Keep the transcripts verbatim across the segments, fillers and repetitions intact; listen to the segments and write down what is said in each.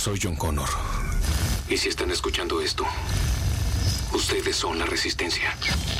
Soy John Connor. Y si están escuchando esto, ustedes son la resistencia.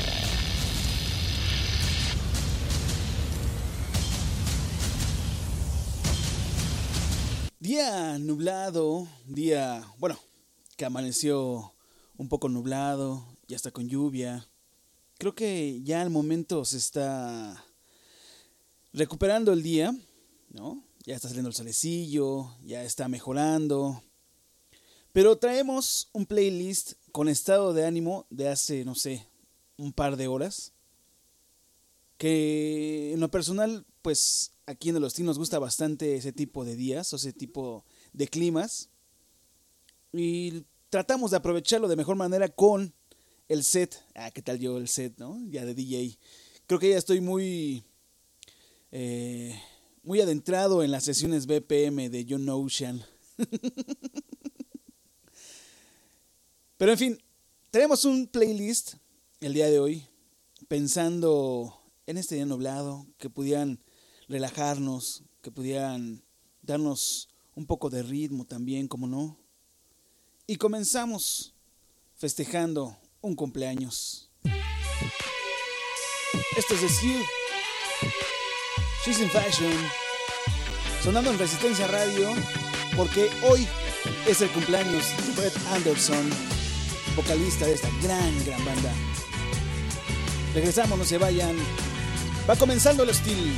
Día nublado, día, bueno, que amaneció un poco nublado, ya está con lluvia. Creo que ya al momento se está recuperando el día, ¿no? Ya está saliendo el solecillo, ya está mejorando. Pero traemos un playlist con estado de ánimo de hace, no sé, un par de horas. Que en lo personal, pues aquí en el Hostil nos gusta bastante ese tipo de días o ese tipo de climas. Y tratamos de aprovecharlo de mejor manera con el set. Ah, ¿qué tal yo el set, no? Ya de D J. Creo que ya estoy muy... Eh, muy adentrado en las sesiones B P M de John Ocean. Pero en fin, tenemos un playlist el día de hoy pensando en este día nublado, que pudieran relajarnos, que pudieran darnos un poco de ritmo también, como no. Y comenzamos festejando un cumpleaños. Esto es The Skill. She's in Fashion. Sonando en Resistencia Radio, porque hoy es el cumpleaños de Brett Anderson, vocalista de esta gran, gran banda. Regresamos, no se vayan. Va comenzando el Hostil.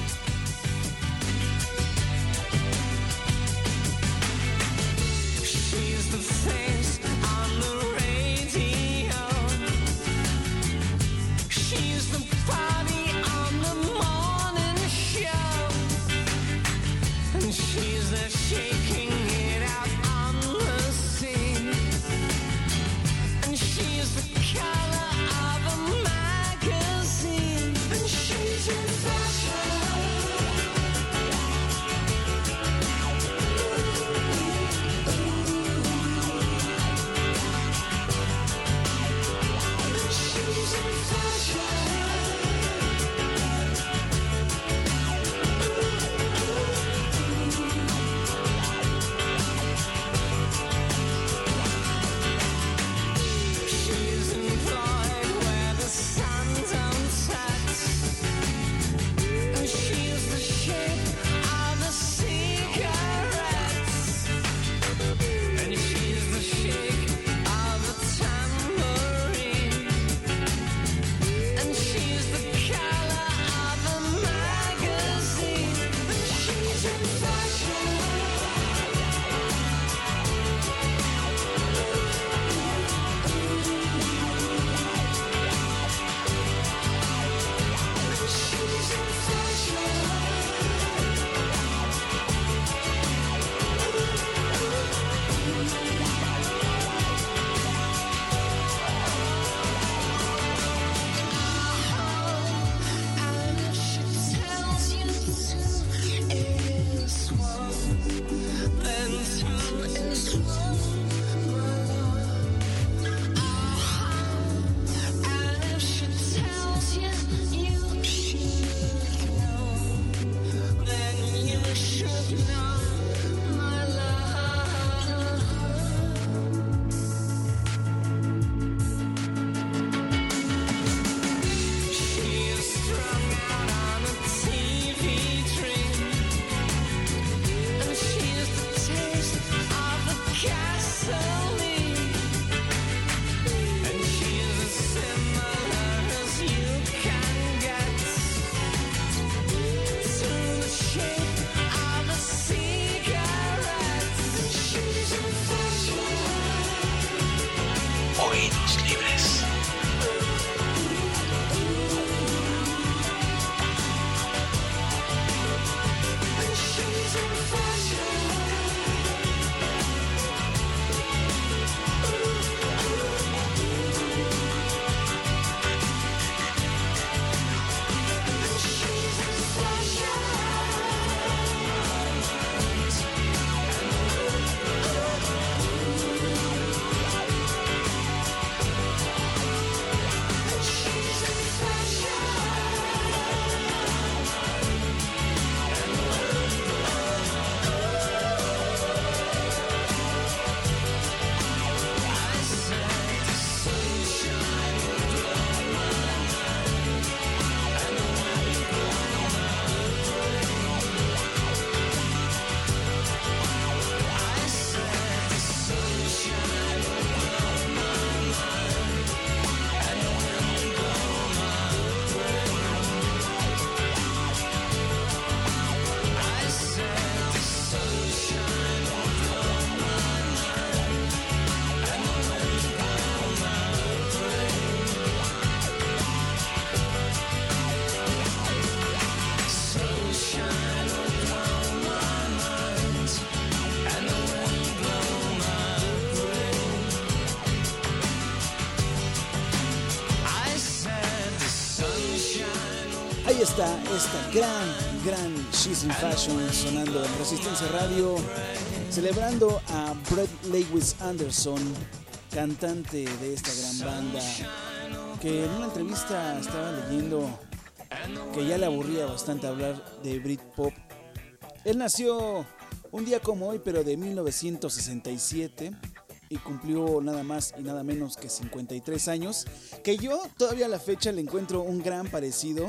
está esta gran, gran She's in Fashion sonando en Resistencia Radio, celebrando a Brett Lewis Anderson, cantante de esta gran banda, que en una entrevista estaba leyendo que ya le aburría bastante hablar de Britpop. Él nació un día como hoy, pero de mil novecientos sesenta y siete, y cumplió nada más y nada menos que cincuenta y tres años, que yo todavía a la fecha le encuentro un gran parecido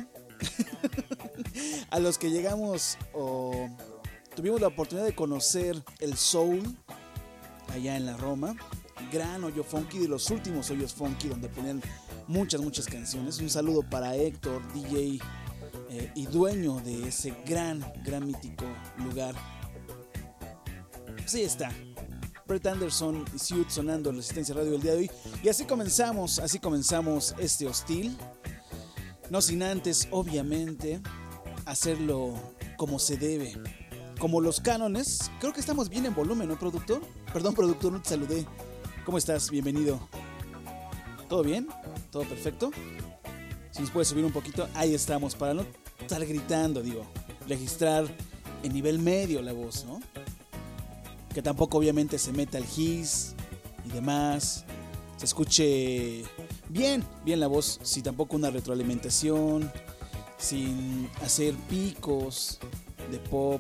a los que llegamos o tuvimos la oportunidad de conocer el soul allá en la Roma. Gran hoyo funky, de los últimos hoyos funky donde ponían muchas, muchas canciones. Un saludo para Héctor, D J eh, y dueño de ese gran, gran mítico lugar. Pues ahí está, Brett Anderson y Suit sonando en Resistencia Radio el día de hoy. Y así comenzamos, así comenzamos este hostil. No sin antes, obviamente, hacerlo como se debe, como los cánones. Creo que estamos bien en volumen, ¿no, productor? Perdón, productor, no te saludé. ¿Cómo estás? Bienvenido. ¿Todo bien? ¿Todo perfecto? Si nos puedes subir un poquito, ahí estamos, para no estar gritando, digo, registrar en nivel medio la voz, ¿no? Que tampoco obviamente se meta el hiss y demás, se escuche bien, bien la voz, sin tampoco una retroalimentación, sin hacer picos de pop.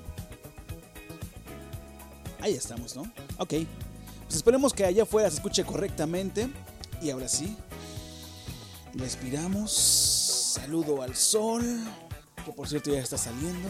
Ahí estamos, ¿no? Ok, pues esperemos que allá afuera se escuche correctamente. Y ahora sí, respiramos, saludo al sol, que por cierto ya está saliendo.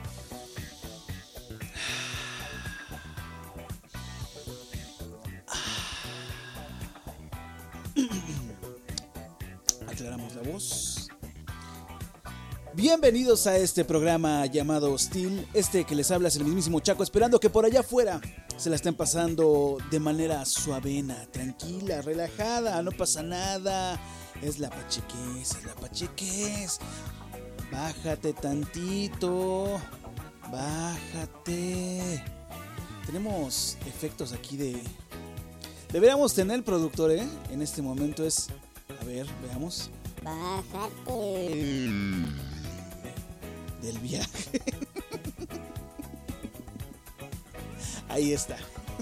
Aclaramos la voz. Bienvenidos a este programa llamado Hostil. Este que les habla es el mismísimo Chaco, esperando que por allá afuera se la estén pasando de manera suavena, tranquila, relajada, no pasa nada. Es la pachequez, es la pachequez. Bájate tantito, bájate. Tenemos efectos aquí de... Deberíamos tener, productor, ¿eh? En este momento es... A ver, veamos. Bájate. Del viaje. Ahí está.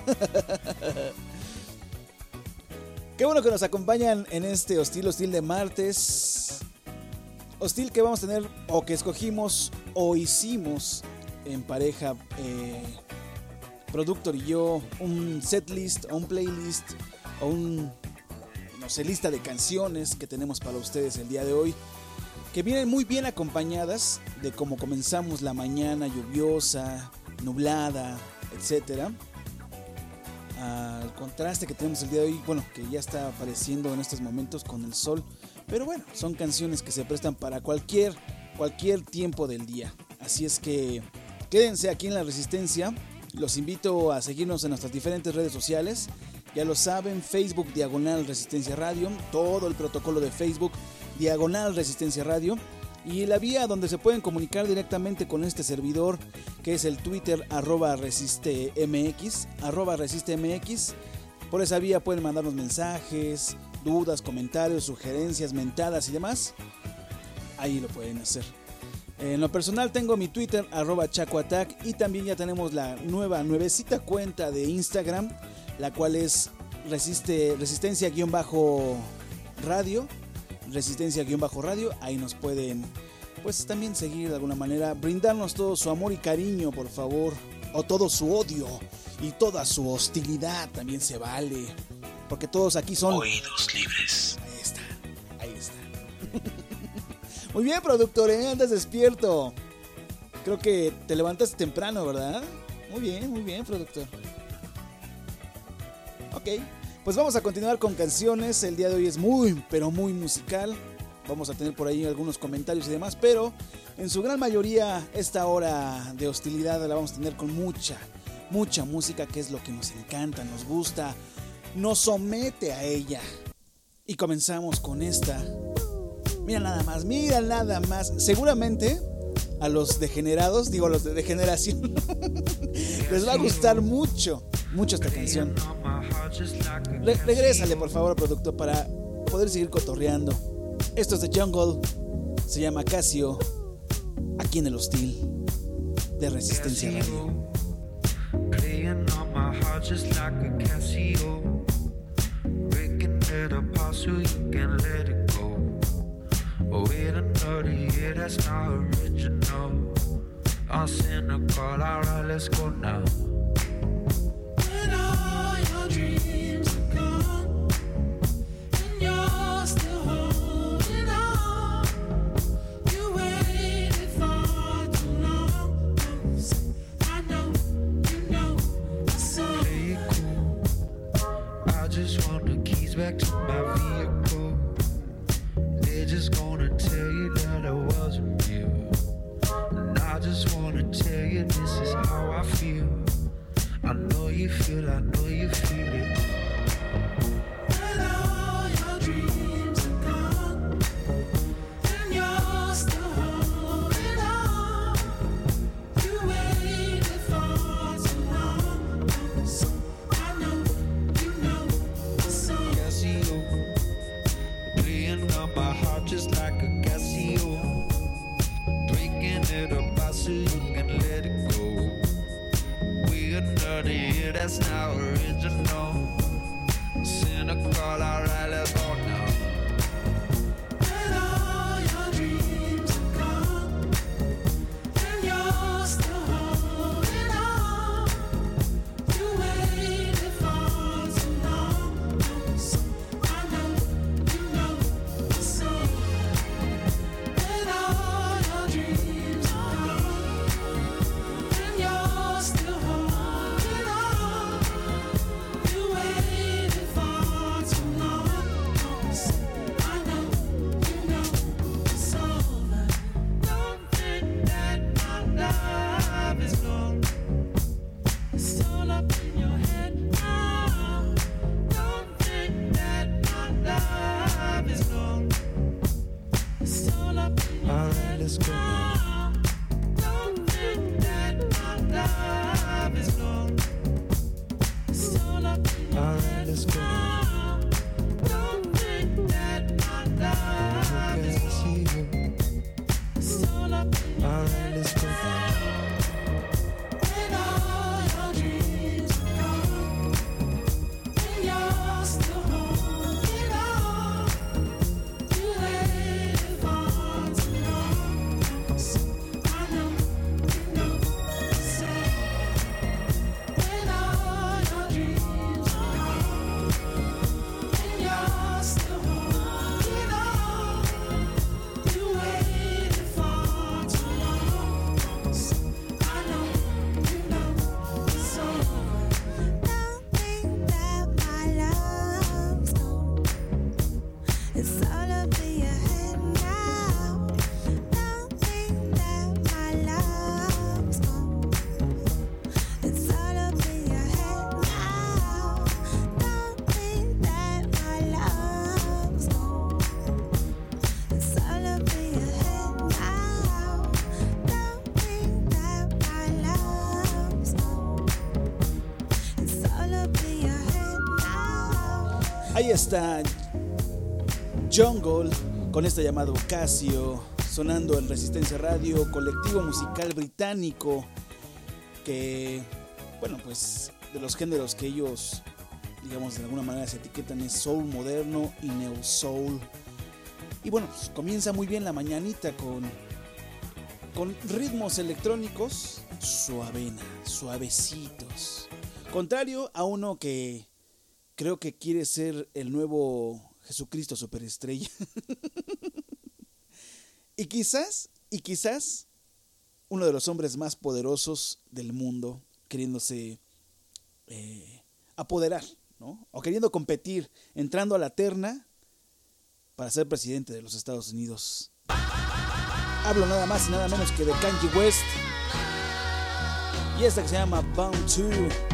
Qué bueno que nos acompañan en este hostil, hostil de martes. Hostil que vamos a tener, o que escogimos, o hicimos en pareja, eh, productor y yo, un setlist, o un playlist, o un, no sé, lista de canciones que tenemos para ustedes el día de hoy, que vienen muy bien acompañadas de cómo comenzamos la mañana lluviosa, nublada, etcétera. Al contraste que tenemos el día de hoy, bueno, que ya está apareciendo en estos momentos con el sol, pero bueno, son canciones que se prestan para cualquier, cualquier tiempo del día. Así es que quédense aquí en La Resistencia. Los invito a seguirnos en nuestras diferentes redes sociales. Ya lo saben, Facebook Diagonal Resistencia Radio, todo el protocolo de Facebook Diagonal Resistencia Radio, y la vía donde se pueden comunicar directamente con este servidor, que es el Twitter arroba resistemx, arroba resistemx. Por esa vía pueden mandarnos mensajes, dudas, comentarios, sugerencias, mentadas y demás. Ahí lo pueden hacer. En lo personal tengo mi Twitter arroba chacoatac, y también ya tenemos la nueva, nuevecita cuenta de Instagram, la cual es resiste, resistencia-radio, resistencia-radio. Ahí nos pueden, pues, también seguir de alguna manera, brindarnos todo su amor y cariño, por favor, o todo su odio y toda su hostilidad también se vale, porque todos aquí son oídos libres. Ahí está, ahí está. Muy bien, productor, ¿eh? Andas despierto. Creo que te levantaste temprano, ¿verdad? Muy bien, muy bien, productor. Ok, pues vamos a continuar con canciones. El día de hoy es muy, pero muy musical. Vamos a tener por ahí algunos comentarios y demás, pero en su gran mayoría esta hora de hostilidad la vamos a tener con mucha, mucha música, que es lo que nos encanta, nos gusta, nos somete a ella. Y comenzamos con esta. Mira nada más, mira nada más. Seguramente a los degenerados, digo a los de degeneración, les va a gustar mucho, mucho esta canción. Re- regrésale por favor, productor, para poder seguir cotorreando. Esto es The Jungle, se llama Casio aquí en el Hostil de Resistencia Radio. Playing on my heart just like a Casio, breaking it apart so you can let it go. Oh, wait another year, that's not original. I'm cynical, alright, let's go now. When all your dreams are gone and you're still holding on, you waited for too long. I know, you know, so play it cool. I just want the keys back to my vehicle. They're just gonna tell you that I wasn't real. I just wanna tell you this is how I feel. I know you feel, I know you feel it. When all your dreams are gone and you're still holding on, you waited for too long. I know, you know, so Casio, playing on my heart just like a Casio, breaking it apart so you can let it go. We're another year, that's not original. Cynical, alright, let's go now. When all your dreams are gone and you're still holding on, you waited for too long. I know, you know, so when all your dreams are gone and you're still holding on, you waited for too long. I know, you know, it's over. Don't think that my love is gone. It's all up in your head now. Don't think that my love is gone. It's all up in your head now. Don't think that my love is gone. It's all up in your head now. Don't think that my love is gone. It's all up in your head now. When all your dreams are gone and you're still holding on, you waited for too long. I know, you know, so when all your dreams are gone and you're still holding on, you waited for too long. I know, you know, so don't think that my love's gone. It's all up in your head now. Don't think that my love's gone. It's all up in your head now. Don't think that my love's gone. It's all up in your head now. Don't think that my love's gone. It's all up in your head now. Ahí está Jungle con este llamado Casio, sonando en Resistencia Radio, colectivo musical británico que, bueno, pues de los géneros que ellos, digamos, de alguna manera se etiquetan es soul moderno y neo soul. Y bueno, pues comienza muy bien la mañanita con, con ritmos electrónicos suavena, suavecitos. Contrario a uno que creo que quiere ser el nuevo Jesucristo superestrella. y quizás, y quizás uno de los hombres más poderosos del mundo, queriéndose eh, apoderar, ¿no? O queriendo competir, entrando a la terna para ser presidente de los Estados Unidos. Hablo nada más y nada menos que de Kanye West y esta que se llama Bound to,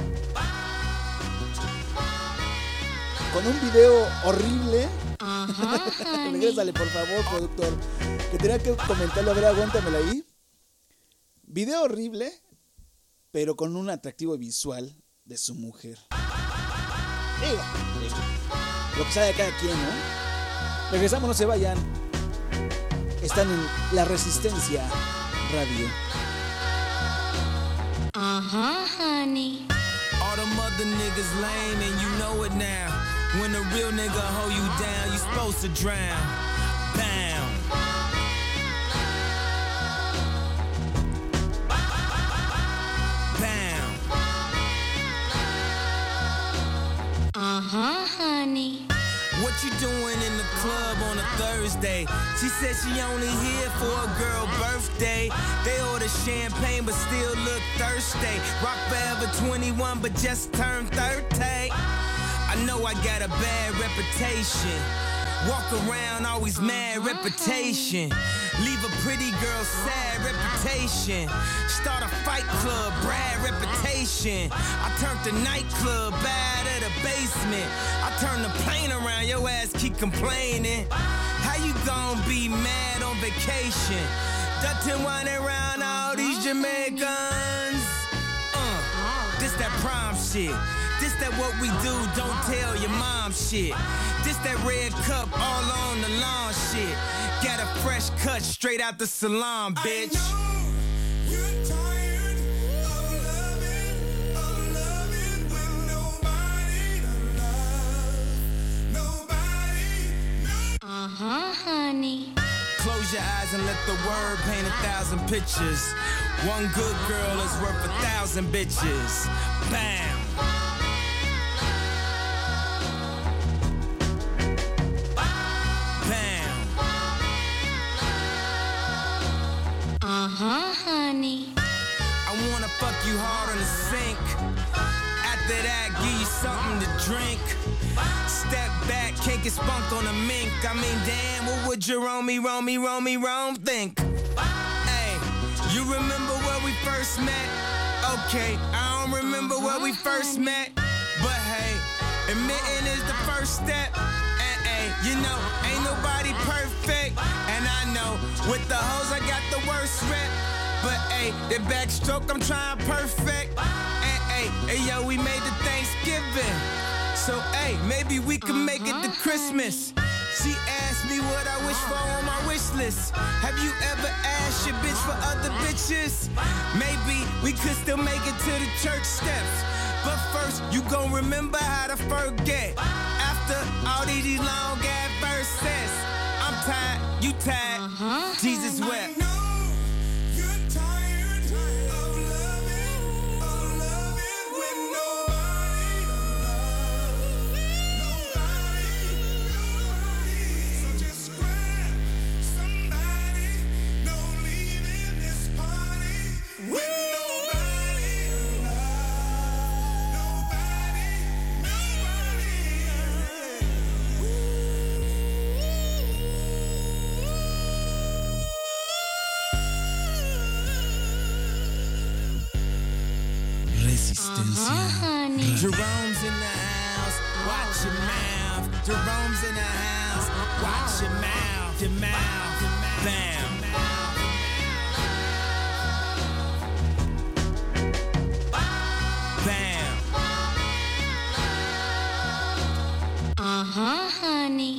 con un video horrible. Regrésale por favor, productor, que tenía que comentarlo. A ver, aguántamela ahí. Video horrible, pero con un atractivo visual de su mujer. Digo, digo, lo que sabe cada quien, ¿no? Regresamos, no se vayan. Están en La Resistencia Radio. Uh-huh, honey. All them other niggas lame and you know it now. When a real nigga hold you down, you supposed to drown. Bam. Bam. Uh-huh, honey. What you doing in the club on a Thursday? She said she only here for a girl birthday. They order champagne but still look thirsty. Rock forever twenty-one but just turned thirty. I know I got a bad reputation. Walk around always mad reputation. Leave a pretty girl sad reputation. Start a fight club, Brad reputation. I turned the nightclub bad at a basement. I turned the plane around, your ass keep complaining. How you gon' be mad on vacation? Dutton whining around all these Jamaicans. Uh, this that prom shit. This that what we do, don't tell your mom shit. This that red cup all on the lawn shit. Got a fresh cut straight out the salon, bitch. Uh-huh, honey. Close your eyes and let the word paint a thousand pictures. One good girl is worth a thousand bitches. Bam. Uh-huh, honey. I wanna fuck you hard on the sink. After that, give you something to drink. Step back, can't get spunk on a mink. I mean, damn, what would Jerome, Romy, Romy, Rome think? Hey, you remember where we first met? Okay, I don't remember where we first met. But hey, admitting is the first step. And hey, you know, ain't nobody perfect. And I know, with the hoes I got the worst rep. But hey, the backstroke I'm trying perfect. And hey, hey yo, we made the Thanksgiving. So hey, maybe we can make it to Christmas. She asked me what I wish for on my wish list. Have you ever asked your bitch for other bitches? Maybe we could still make it to the church steps. But first, you gon' remember how to forget. After all these long ass verses, I'm tired, you tired, uh-huh. Jesus wept. Uh-huh, Jerome's in the house, watch your mouth. Jerome's in the house, watch your mouth, your mouth, bam. Bam. Uh-huh, honey.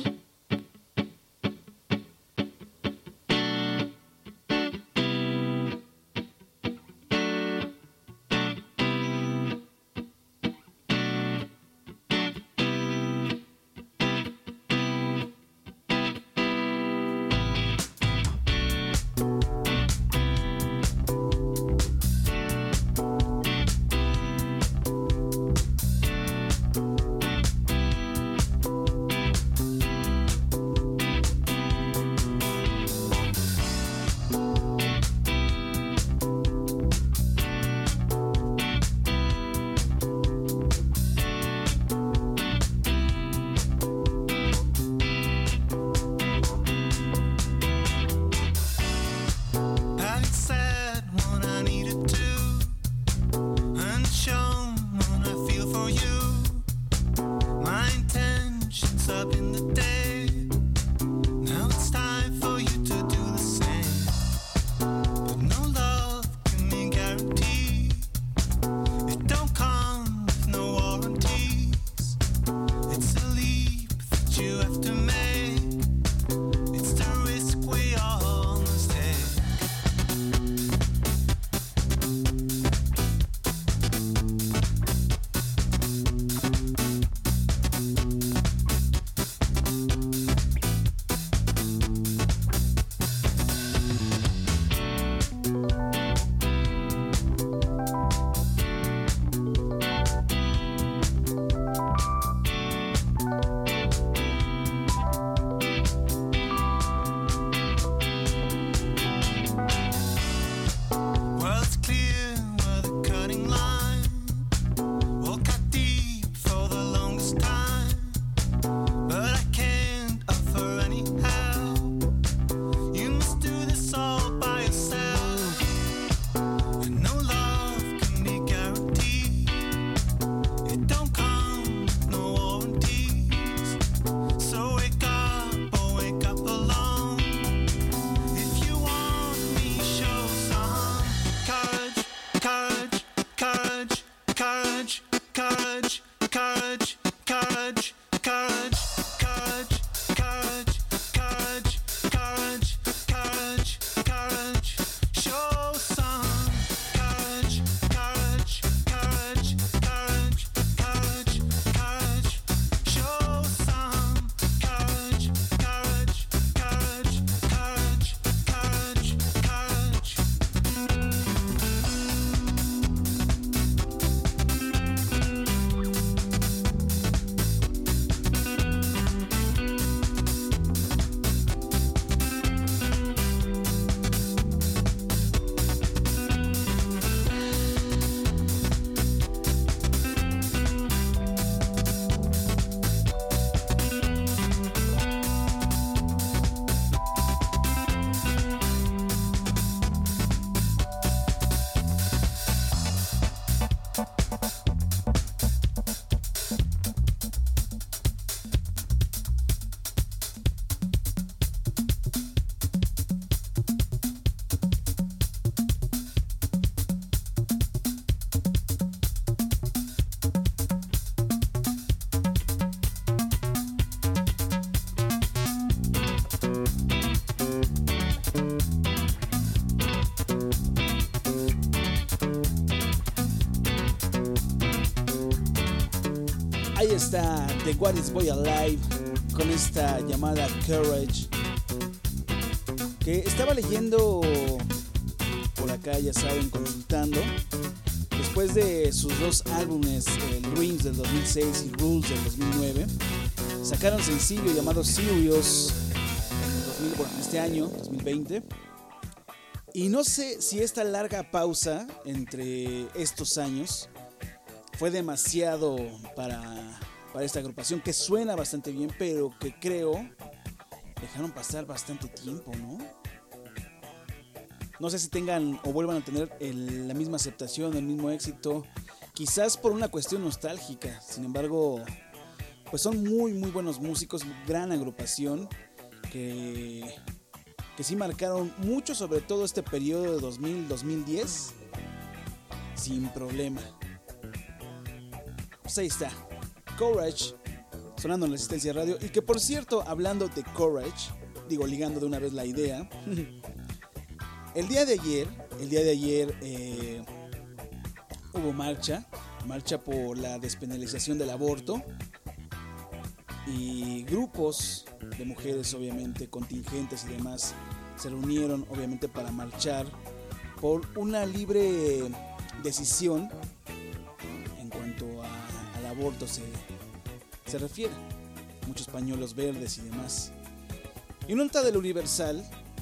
courage, courage, courage, courage, courage, courage, courage, courage, courage, courage. Show some courage, courage, courage, courage, courage, courage. Show some courage, courage, courage, courage, courage, courage. Ahí está The What Is Boy Alive con esta llamada Courage, que estaba leyendo por acá, ya saben, consultando. Después de sus dos álbumes, el Dreams del dos mil seis y Rules del dos mil nueve, sacaron sencillo llamado Serious en, el dos mil, bueno, este año, dos mil veinte. Y no sé si esta larga pausa entre estos años fue demasiado para, para esta agrupación, que suena bastante bien, pero que creo dejaron pasar bastante tiempo, ¿no? No sé si tengan o vuelvan a tener el, la misma aceptación, el mismo éxito, quizás por una cuestión nostálgica. Sin embargo, pues son muy muy buenos músicos, gran agrupación que, que sí marcaron mucho, sobre todo este periodo de dos mil a dos mil diez, sin problema. Pues ahí está, Courage, sonando en la Resistencia Radio. Y que por cierto, hablando de Courage, digo, ligando de una vez la idea, el día de ayer, el día de ayer eh, hubo marcha, marcha por la despenalización del aborto, y grupos de mujeres, obviamente, contingentes y demás, se reunieron, obviamente, para marchar por una libre decisión en cuanto a, al aborto se, se refiere. Muchos pañuelos verdes y demás. Y una nota del Universal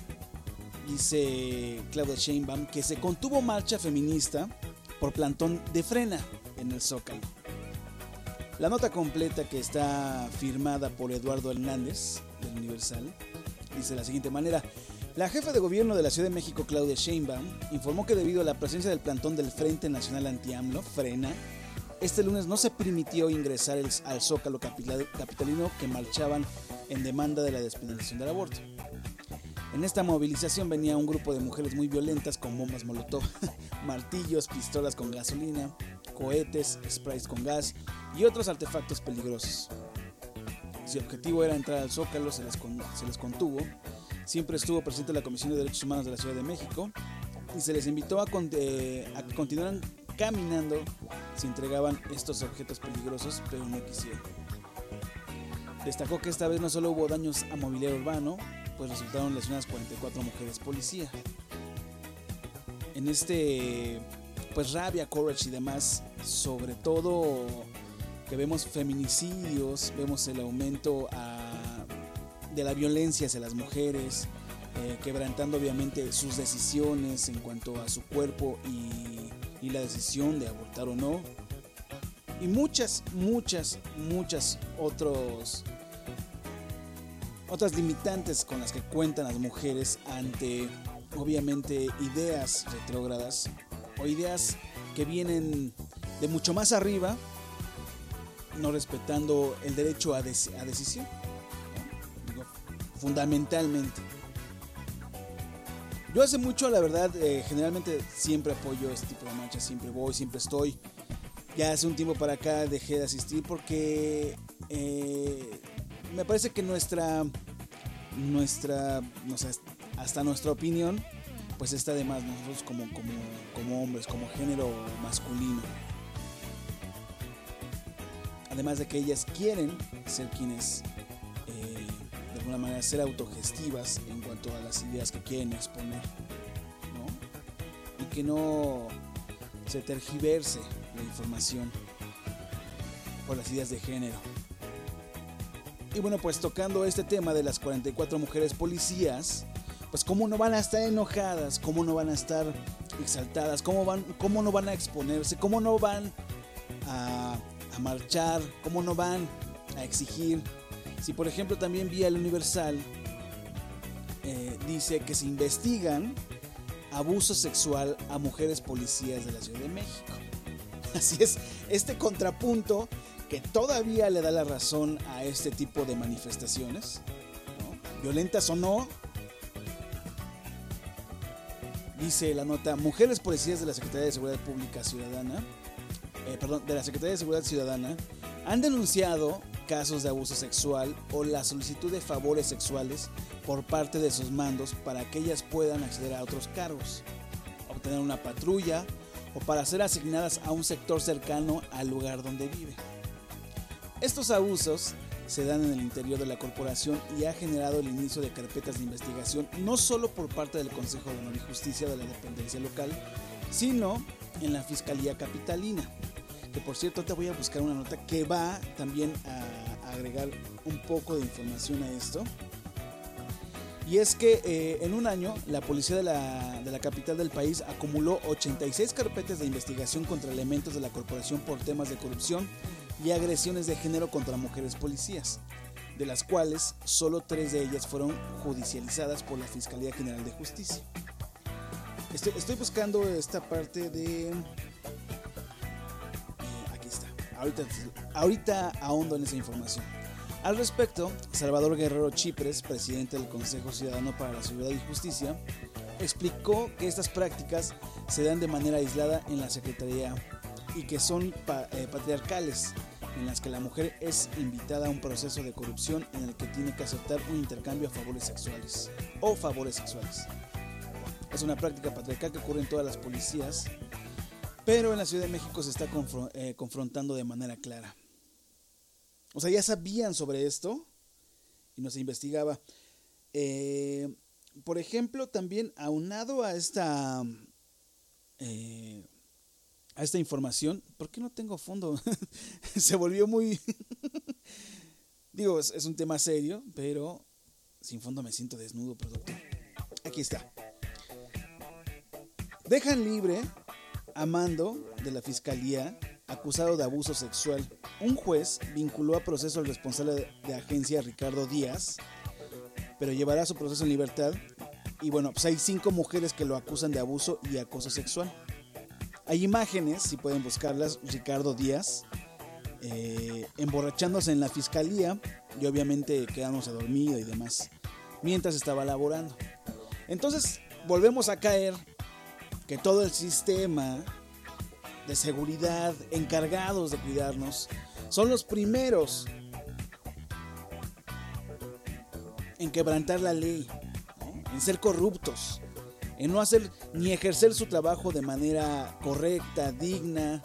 dice Claudia Sheinbaum que se contuvo marcha feminista por plantón de frena en el Zócalo. La nota completa, que está firmada por Eduardo Hernández del Universal, dice de la siguiente manera: la jefa de gobierno de la Ciudad de México, Claudia Sheinbaum, informó que debido a la presencia del plantón del Frente Nacional Anti-AMLO, Frena, este lunes no se permitió ingresar el, al Zócalo capitalino, que marchaban en demanda de la despenalización del aborto. En esta movilización venía un grupo de mujeres muy violentas con bombas molotov, martillos, pistolas con gasolina, cohetes, sprays con gas y otros artefactos peligrosos. Su objetivo era entrar al Zócalo, se les, con, se les contuvo. Siempre estuvo presente la Comisión de Derechos Humanos de la Ciudad de México y se les invitó a, eh, a que continuaran caminando si entregaban estos objetos peligrosos, pero no quisieron. Destacó que esta vez no solo hubo daños a mobiliario urbano, pues resultaron lesionadas cuarenta y cuatro mujeres policía. En este, pues rabia, courage y demás, sobre todo que vemos feminicidios, vemos el aumento a, de la violencia hacia las mujeres, eh, quebrantando obviamente sus decisiones en cuanto a su cuerpo y, y la decisión de abortar o no, y muchas, muchas, muchas otros otras limitantes con las que cuentan las mujeres ante, obviamente, ideas retrógradas o ideas que vienen de mucho más arriba, no respetando el derecho a, des- a decisión, ¿no? Digo, fundamentalmente. Yo hace mucho, la verdad, eh, generalmente siempre apoyo este tipo de marchas, siempre voy, siempre estoy. ya hace un tiempo para acá dejé de asistir porque eh, me parece que nuestra, nuestra, no sé, hasta nuestra opinión, pues está de más nosotros como, como, como hombres, como género masculino. Además de que ellas quieren ser quienes, eh, de alguna manera, ser autogestivas en cuanto a las ideas que quieren exponer, ¿no? Y que no se tergiverse la información por las ideas de género. Y bueno, pues tocando este tema de las cuarenta y cuatro mujeres policías, pues cómo no van a estar enojadas, cómo no van a estar exaltadas, cómo, van, cómo no van a exponerse, cómo no van a, a marchar, cómo no van a exigir. Si por ejemplo también vía El Universal eh, dice que se investigan abuso sexual a mujeres policías de la Ciudad de México. Así es, este contrapunto que todavía le da la razón a este tipo de manifestaciones, ¿no? Violentas o no. Dice la nota: mujeres policías de la Secretaría de Seguridad Pública Ciudadana, eh, perdón, de la Secretaría de Seguridad Ciudadana han denunciado casos de abuso sexual o la solicitud de favores sexuales por parte de sus mandos para que ellas puedan acceder a otros cargos, obtener una patrulla o para ser asignadas a un sector cercano al lugar donde vive. Estos abusos se dan en el interior de la corporación y ha generado el inicio de carpetas de investigación no solo por parte del Consejo de Honor y Justicia de la dependencia local, sino en la Fiscalía Capitalina, que por cierto te voy a buscar una nota que va también a agregar un poco de información a esto. Y es que eh, en un año la policía de la, de la capital del país acumuló ochenta y seis carpetas de investigación contra elementos de la corporación por temas de corrupción y agresiones de género contra mujeres policías, de las cuales solo tres de ellas fueron judicializadas por la Fiscalía General de Justicia. Estoy, estoy buscando esta parte de... Eh, aquí está. Ahorita, ahorita ahondo en esa información. Al respecto, Salvador Guerrero Chipres, presidente del Consejo Ciudadano para la Seguridad y Justicia, explicó que estas prácticas se dan de manera aislada en la Secretaría y que son pa- eh, patriarcales, en las que la mujer es invitada a un proceso de corrupción en el que tiene que aceptar un intercambio a favores sexuales o favores sexuales. Es una práctica patriarcal que ocurre en todas las policías, pero en la Ciudad de México se está confr- eh, confrontando de manera clara. O sea, ya sabían sobre esto y no se investigaba. Eh, por ejemplo, también aunado a esta... Eh, a esta información, ¿por qué no tengo fondo? Se volvió muy... Digo, es, es un tema serio, pero sin fondo me siento desnudo, productor. Aquí está. Dejan libre a mando de la Fiscalía, acusado de abuso sexual. Un juez vinculó a proceso al responsable de, de agencia, Ricardo Díaz, pero llevará su proceso en libertad. Y bueno, pues hay cinco mujeres que lo acusan de abuso y acoso sexual. Hay imágenes, si pueden buscarlas, Ricardo Díaz eh, emborrachándose en la fiscalía y obviamente quedándose dormido y demás, mientras estaba laborando. Entonces volvemos a caer que todo el sistema de seguridad encargados de cuidarnos son los primeros en quebrantar la ley, ¿no? En ser corruptos, en no hacer ni ejercer su trabajo de manera correcta, digna,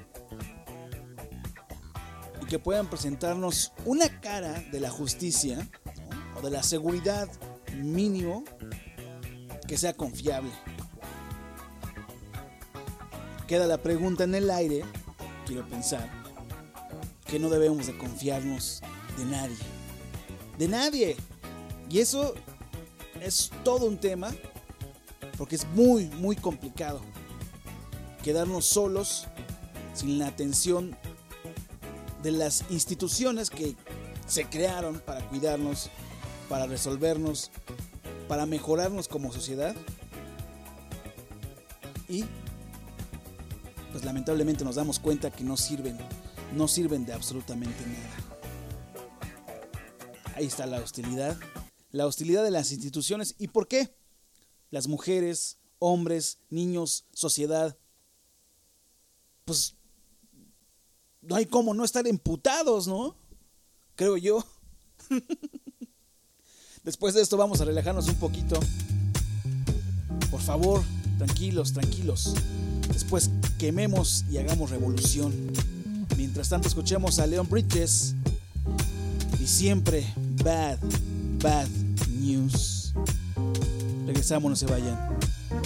y que puedan presentarnos una cara de la justicia, ¿no? O de la seguridad mínimo que sea confiable. Queda la pregunta en el aire, quiero pensar, que no debemos de confiarnos de nadie, de nadie, y eso es todo un tema. Porque es muy, muy complicado quedarnos solos sin la atención de las instituciones que se crearon para cuidarnos, para resolvernos, para mejorarnos como sociedad. Y pues lamentablemente nos damos cuenta que no sirven, no sirven de absolutamente nada. Ahí está la hostilidad, la hostilidad de las instituciones. ¿Y por qué? Las mujeres, hombres, niños, sociedad, pues no hay cómo no estar emputados, ¿no? Creo yo. Después de esto vamos a relajarnos un poquito. Por favor, tranquilos, tranquilos. Después quememos y hagamos revolución. Mientras tanto escuchemos a Leon Bridges. Y siempre bad, bad news. Regresamos, no se vayan.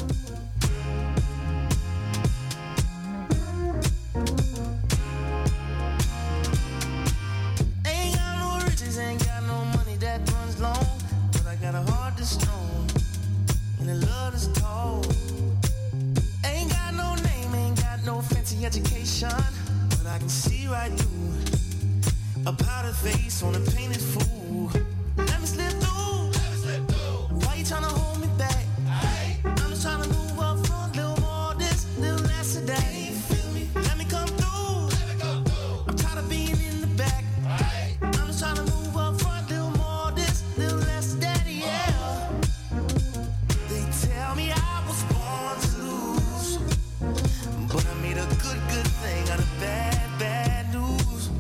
Education, but I can see right through a powdered face on a painted fool. Let me slip through. Let me slip through. Why you tryna hold me back? Aye. I'm just tryna move up front, little more this, little less of that. You feel me? Let me come through. Let me come through. I'm tired of being in the back. Aye. I'm just tryna move up front, little more this, little less of that. Yeah. Oh. They tell me I was born to lose, but I made a good, good thing out of bad, bad news.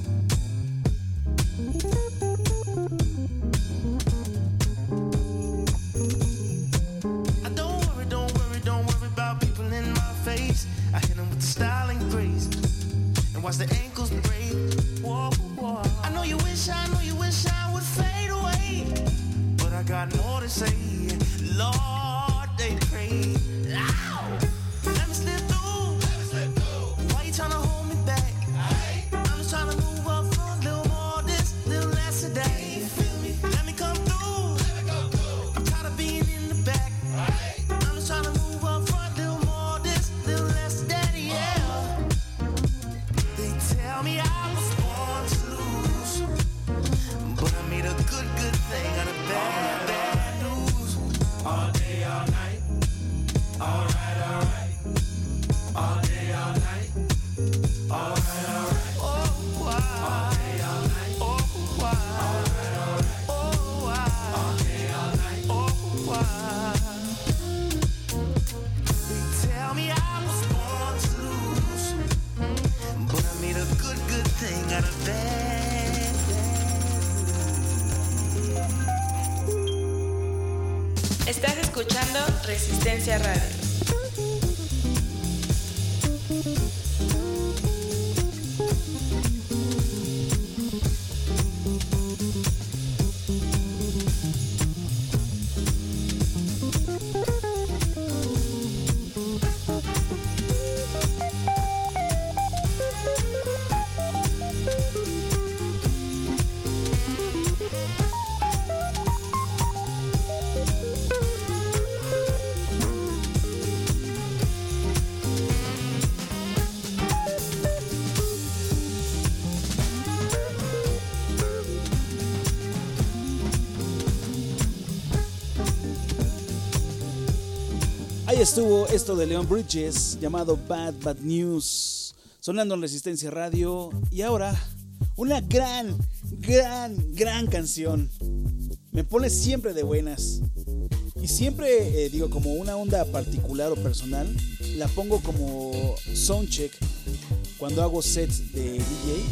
I don't worry, don't worry, don't worry about people in my face. I hit them with the style and grace, and watch the ankles break. Whoa, whoa. I know you wish, I know you wish I would fade away, but I got more to say. Lord, they pray. Ow! Let me slip through. Let me slip through. Why you tryna hold me back? Aye. I'm just tryna move up front, little more this, little less of that. You feel me? Let me come through. Let me come through. I'm tired of being in the back. Aye. I'm just tryna move up front, little more this, little less of that. Yeah. They tell me I was born to lose, but I made a good, good thing out of bad, bad news. All day, all night. All right, all right. All day, all night. All right, all right. Oh, wow. All day, all night. Oh, wow. All right, all right. Oh, wow. All day, all night. Oh, wow. They tell me I was born to lose, but I made a good, good thing out of bad, bad. Estás escuchando Resistencia Radio. Ahí estuvo esto de Leon Bridges llamado Bad Bad News, sonando en Resistencia Radio. Y ahora una gran, gran, gran canción. Me pone siempre de buenas. Y siempre, eh, digo, como una onda particular o personal, la pongo como soundcheck cuando hago sets de D J.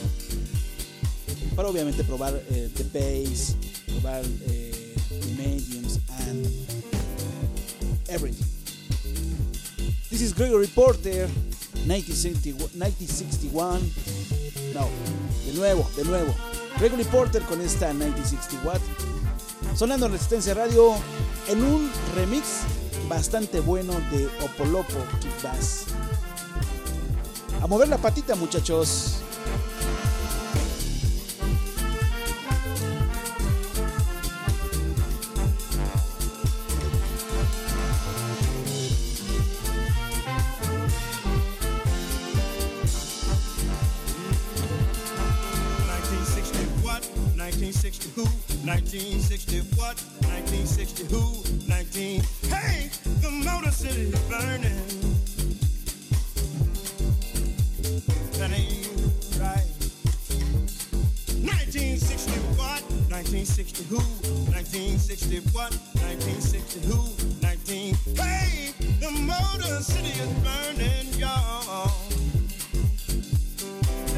Para obviamente probar eh, the bass, probar eh, the mediums and everything. This is Gregory Porter, nineteen sixty-one. No, de nuevo, de nuevo. Gregory Porter con esta nineteen sixty-one. Sonando en Resistencia Radio en un remix bastante bueno de Opolopo Kick Bass. A mover la patita, muchachos. nineteen sixty who? nineteen sixty what? nineteen sixty who? nineteen Hey, the Motor City is burning. That ain't right. nineteen sixty what? nineteen sixty who? nineteen sixty what? nineteen sixty who? nineteen Hey, the Motor City is burning, y'all.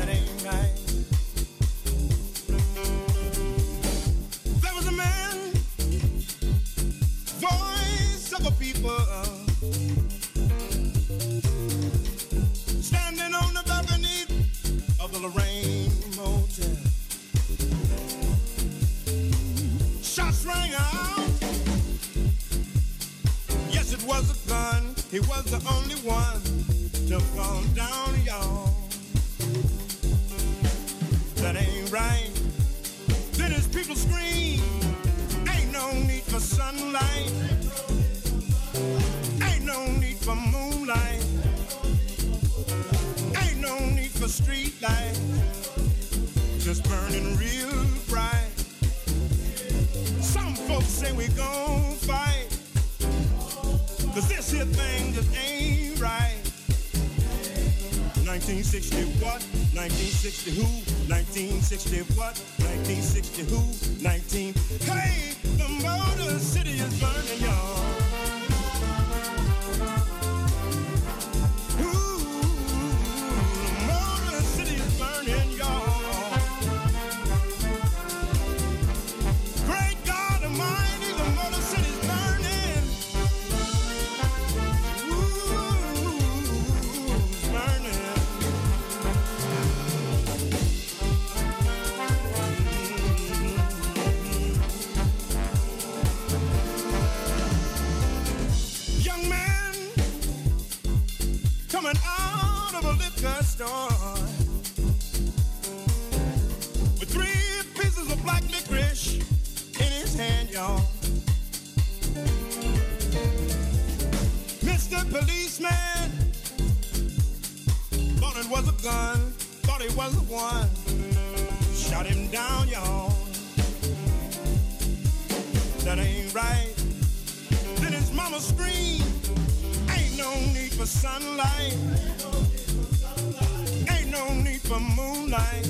He was the only one to fall down, y'all. That ain't right. Then his people scream, ain't no need for sunlight, ain't no need for moonlight, ain't no need for street light, just burning real bright. Some folks say we gon' fight, cause this here thing just ain't right. nineteen sixty what? nineteen sixty who? nineteen sixty what? nineteen sixty who? nineteen Hey, the Motor City is burning, y'all. Ooh, the Motor City is burning, y'all. Great God Almighty, the Motor City is burning. Ooh, it's burning. Coming out of a liquor store with three pieces of black licorice in his hand, y'all. Mister Policeman thought it was a gun, thought it was the one. Shot him down, y'all. That ain't right. Then his mama screamed, ain't no need for sunlight, ain't no need for moonlight,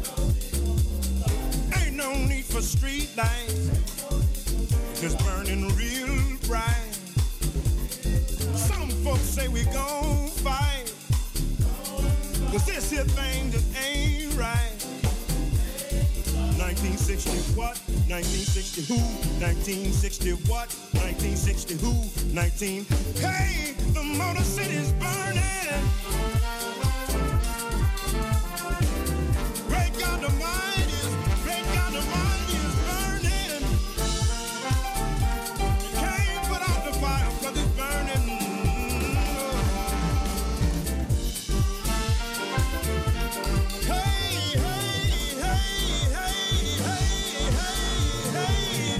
ain't no need for street lights, just burning real bright. Some folks say we gon' fight, cause this here thing just ain't right. nineteen sixty what? nineteen sixty who? nineteen sixty what? nineteen sixty who? nineteen Hey, the Motor City's burning. Great God Almighty, great God Almighty is burning. You can't put out the fire cause it's burning. Hey, hey, hey, hey, hey, hey, hey.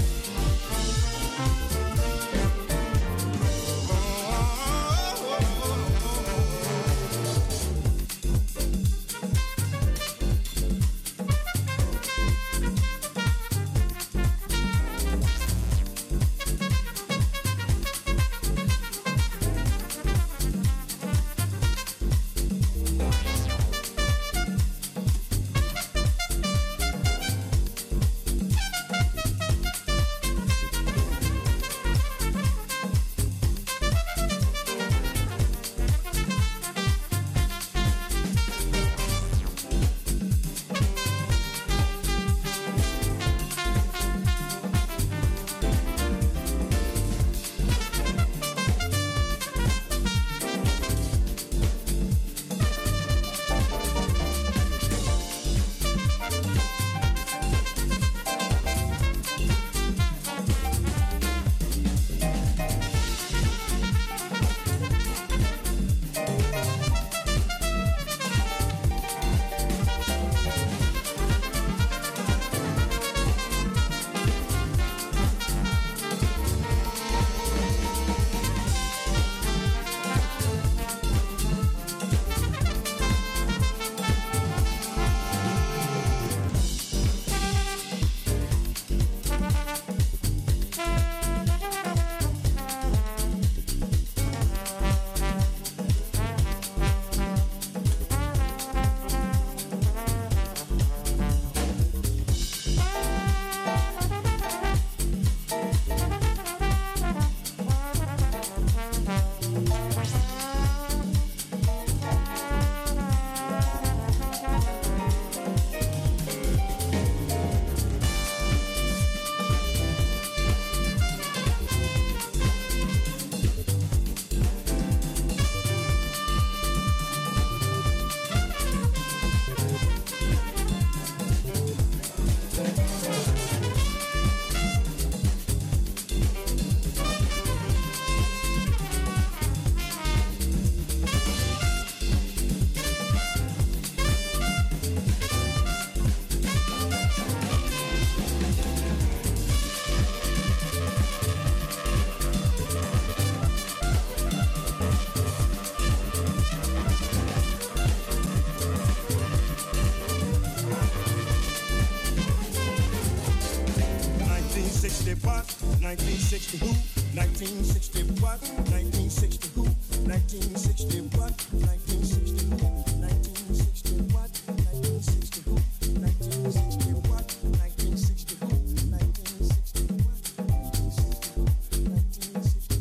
what? nineteen sixty who? nineteen sixty what? nineteen sixty who? nineteen sixty what? nineteen sixty who? nineteen sixty what? nineteen sixty who? nineteen sixty what? nineteen sixty who? nineteen sixty what? nineteen sixty who? nineteen sixty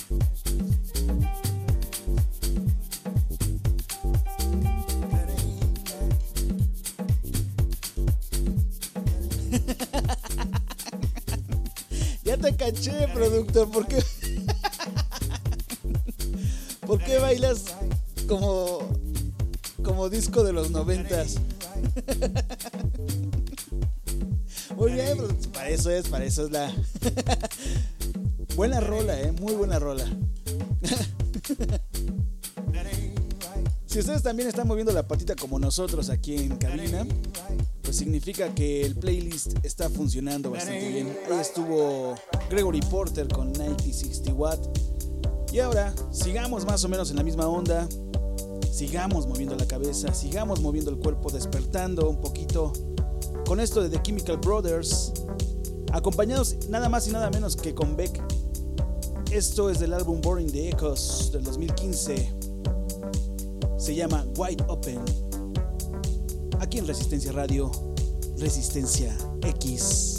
That ain't right. Ya te caché, productor. ¿Por qué? ¿Por qué bailas como como disco de los noventas? Muy bien, productor. Para eso es, para eso es la buena rola, eh, muy buena rola. Si ustedes también están moviendo la patita como nosotros aquí en cabina, pues significa que el playlist está funcionando bastante bien. Ahí estuvo Gregory Porter con noventa y seis Watt. Y ahora sigamos más o menos en la misma onda. Sigamos moviendo la cabeza, sigamos moviendo el cuerpo, despertando un poquito con esto de The Chemical Brothers, acompañados nada más y nada menos que con Beck. Esto es del álbum Boring the Echoes del dos mil quince. Se llama Wide Open. Aquí en Resistencia Radio, Resistencia X.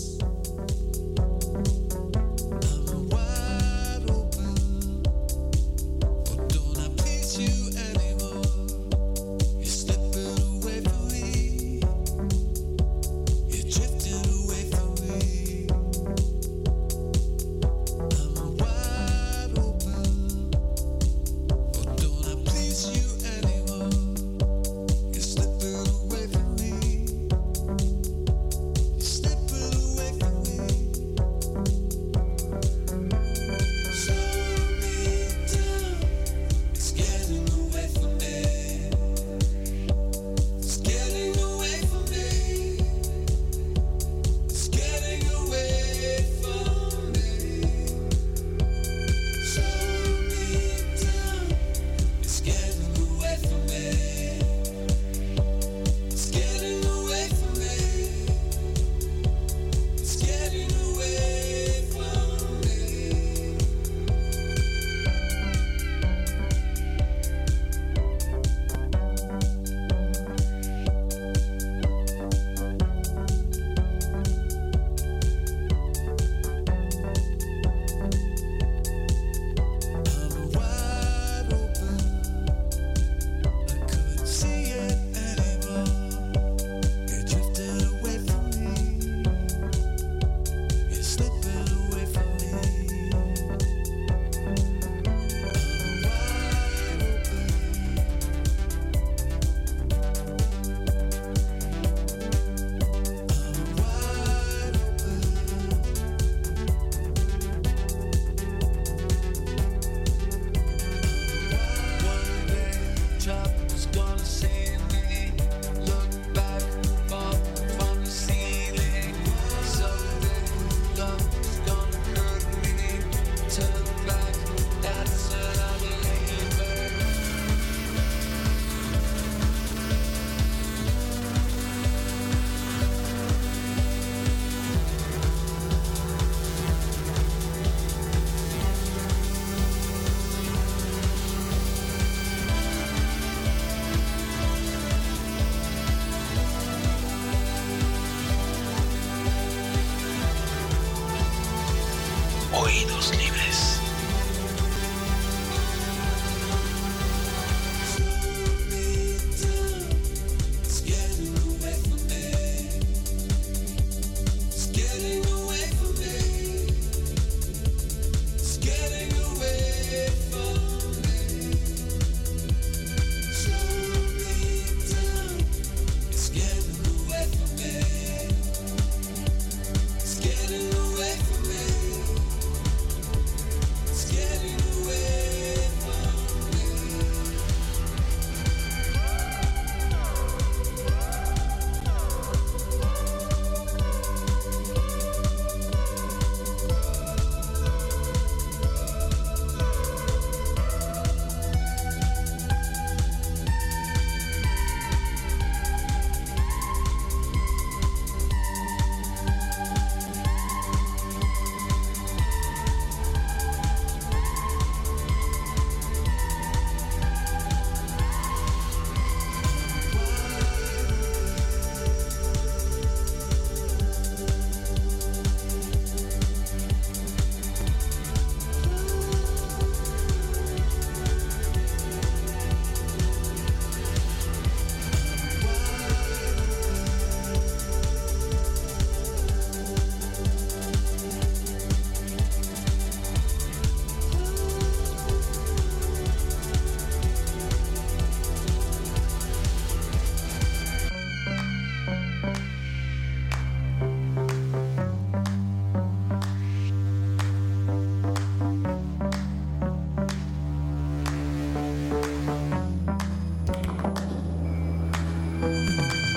Oídos libres.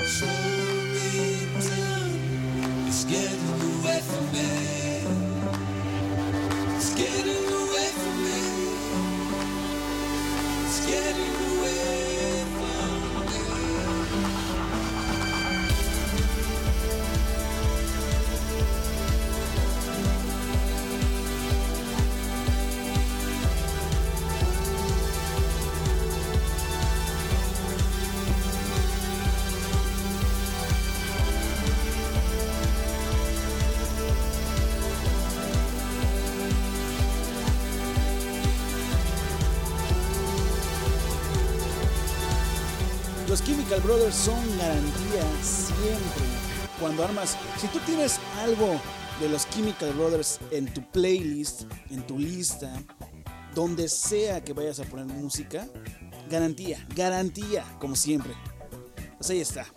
Los Chemical Brothers son garantía siempre. Cuando armas, si tú tienes algo de los Chemical Brothers en tu playlist, en tu lista, donde sea que vayas a poner música, garantía, garantía, como siempre. Pues ahí está.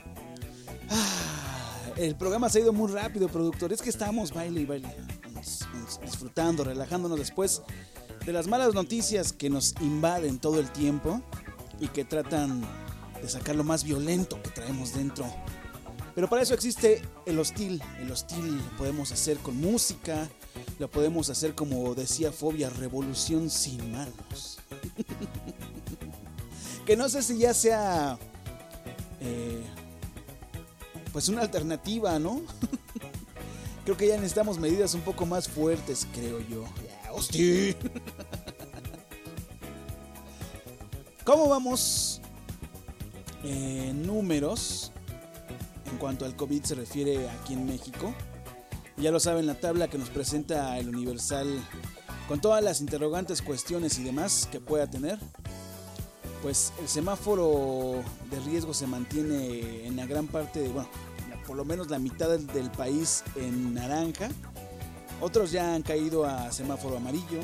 Ah, el programa se ha ido muy rápido, productor. Es que estamos baile y baile, disfrutando, relajándonos después de las malas noticias que nos invaden todo el tiempo y que tratan de sacar lo más violento que traemos dentro. Pero para eso existe el hostil. El hostil lo podemos hacer con música, lo podemos hacer, como decía Fobia, revolución sin manos. Que no sé si ya sea eh, pues una alternativa, ¿no? Creo que ya necesitamos medidas un poco más fuertes, creo yo. Yeah, hostil. ¿Cómo vamos en eh, números en cuanto al COVID se refiere aquí en México? Ya lo saben, la tabla que nos presenta el Universal con todas las interrogantes, cuestiones y demás que pueda tener. Pues el semáforo de riesgo se mantiene en la gran parte de, bueno, por lo menos la mitad del, del país en naranja. Otros ya han caído a semáforo amarillo.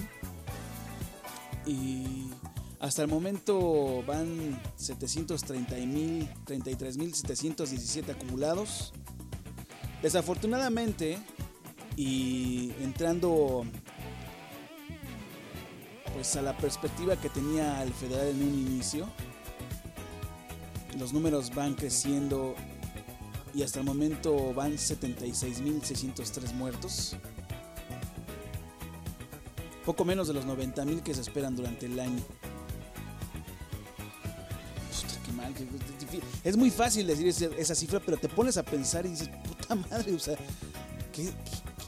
Y hasta el momento van setecientos treinta mil, treinta y tres mil setecientos diecisiete acumulados. Desafortunadamente, y entrando pues a la perspectiva que tenía el federal en un inicio, los números van creciendo y hasta el momento van setenta y seis mil seiscientos tres muertos. Poco menos de los noventa mil que se esperan durante el año. Puta, qué mal. Es muy fácil decir esa cifra, pero te pones a pensar y dices, puta madre, o sea, qué, qué,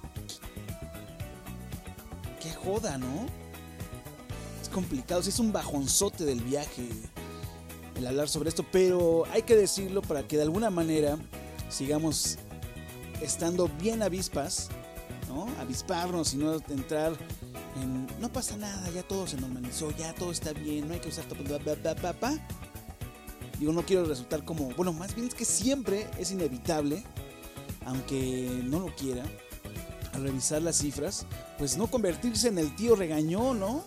qué, qué joda, ¿no? Es complicado, es un bajonzote del viaje el hablar sobre esto, pero hay que decirlo para que de alguna manera sigamos estando bien avispas, ¿no? Avisparnos y no entrar en, no pasa nada, ya todo se normalizó, ya todo está bien, no hay que usar todo. Digo, no quiero resultar como, bueno, más bien es que siempre es inevitable, aunque no lo quiera, al revisar las cifras, pues no convertirse en el tío regañón, ¿no?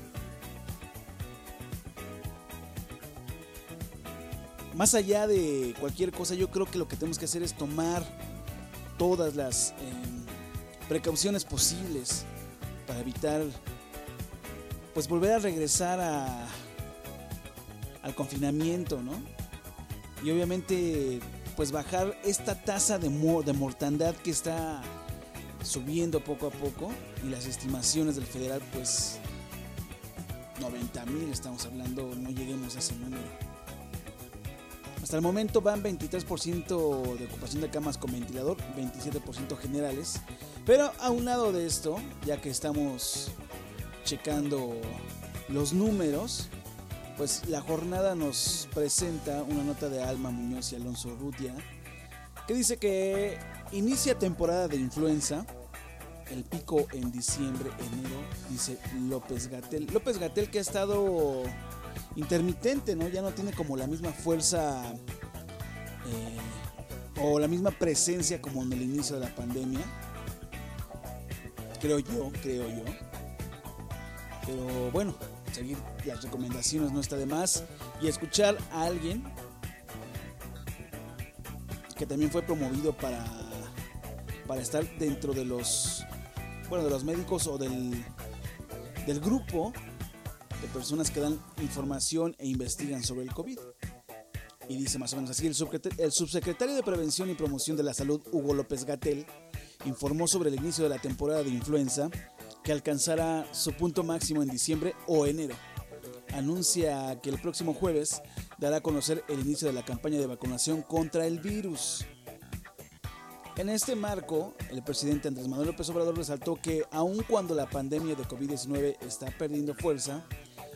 Más allá de cualquier cosa, yo creo que lo que tenemos que hacer es tomar todas las eh, precauciones posibles para evitar, pues, volver a regresar a, al confinamiento, ¿no? Y obviamente, pues, bajar esta tasa de, mo- de mortandad que está subiendo poco a poco, y las estimaciones del federal, pues, noventa mil estamos hablando, no lleguemos a ese número. Hasta el momento van veintitrés por ciento de ocupación de camas con ventilador, veintisiete por ciento generales. Pero a un lado de esto, ya que estamos checando los números, pues la jornada nos presenta una nota de Alma Muñoz y Alonso Urrutia, que dice que inicia temporada de influenza, el pico en diciembre, enero, dice López-Gatell. López-Gatell, que ha estado intermitente, ¿no? Ya no tiene como la misma fuerza eh, o la misma presencia como en el inicio de la pandemia. Creo yo, creo yo. Pero bueno, seguir las recomendaciones no está de más. Y escuchar a alguien que también fue promovido para, para estar dentro de los, bueno, de los médicos o del, del grupo de personas que dan información e investigan sobre el COVID. Y dice más o menos así: el subsecretario, el subsecretario de Prevención y Promoción de la Salud, Hugo López-Gatell, informó sobre el inicio de la temporada de influenza, que alcanzará su punto máximo en diciembre o enero. Anuncia que el próximo jueves dará a conocer el inicio de la campaña de vacunación contra el virus. En este marco, el presidente Andrés Manuel López Obrador resaltó que aun cuando la pandemia de covid diecinueve está perdiendo fuerza,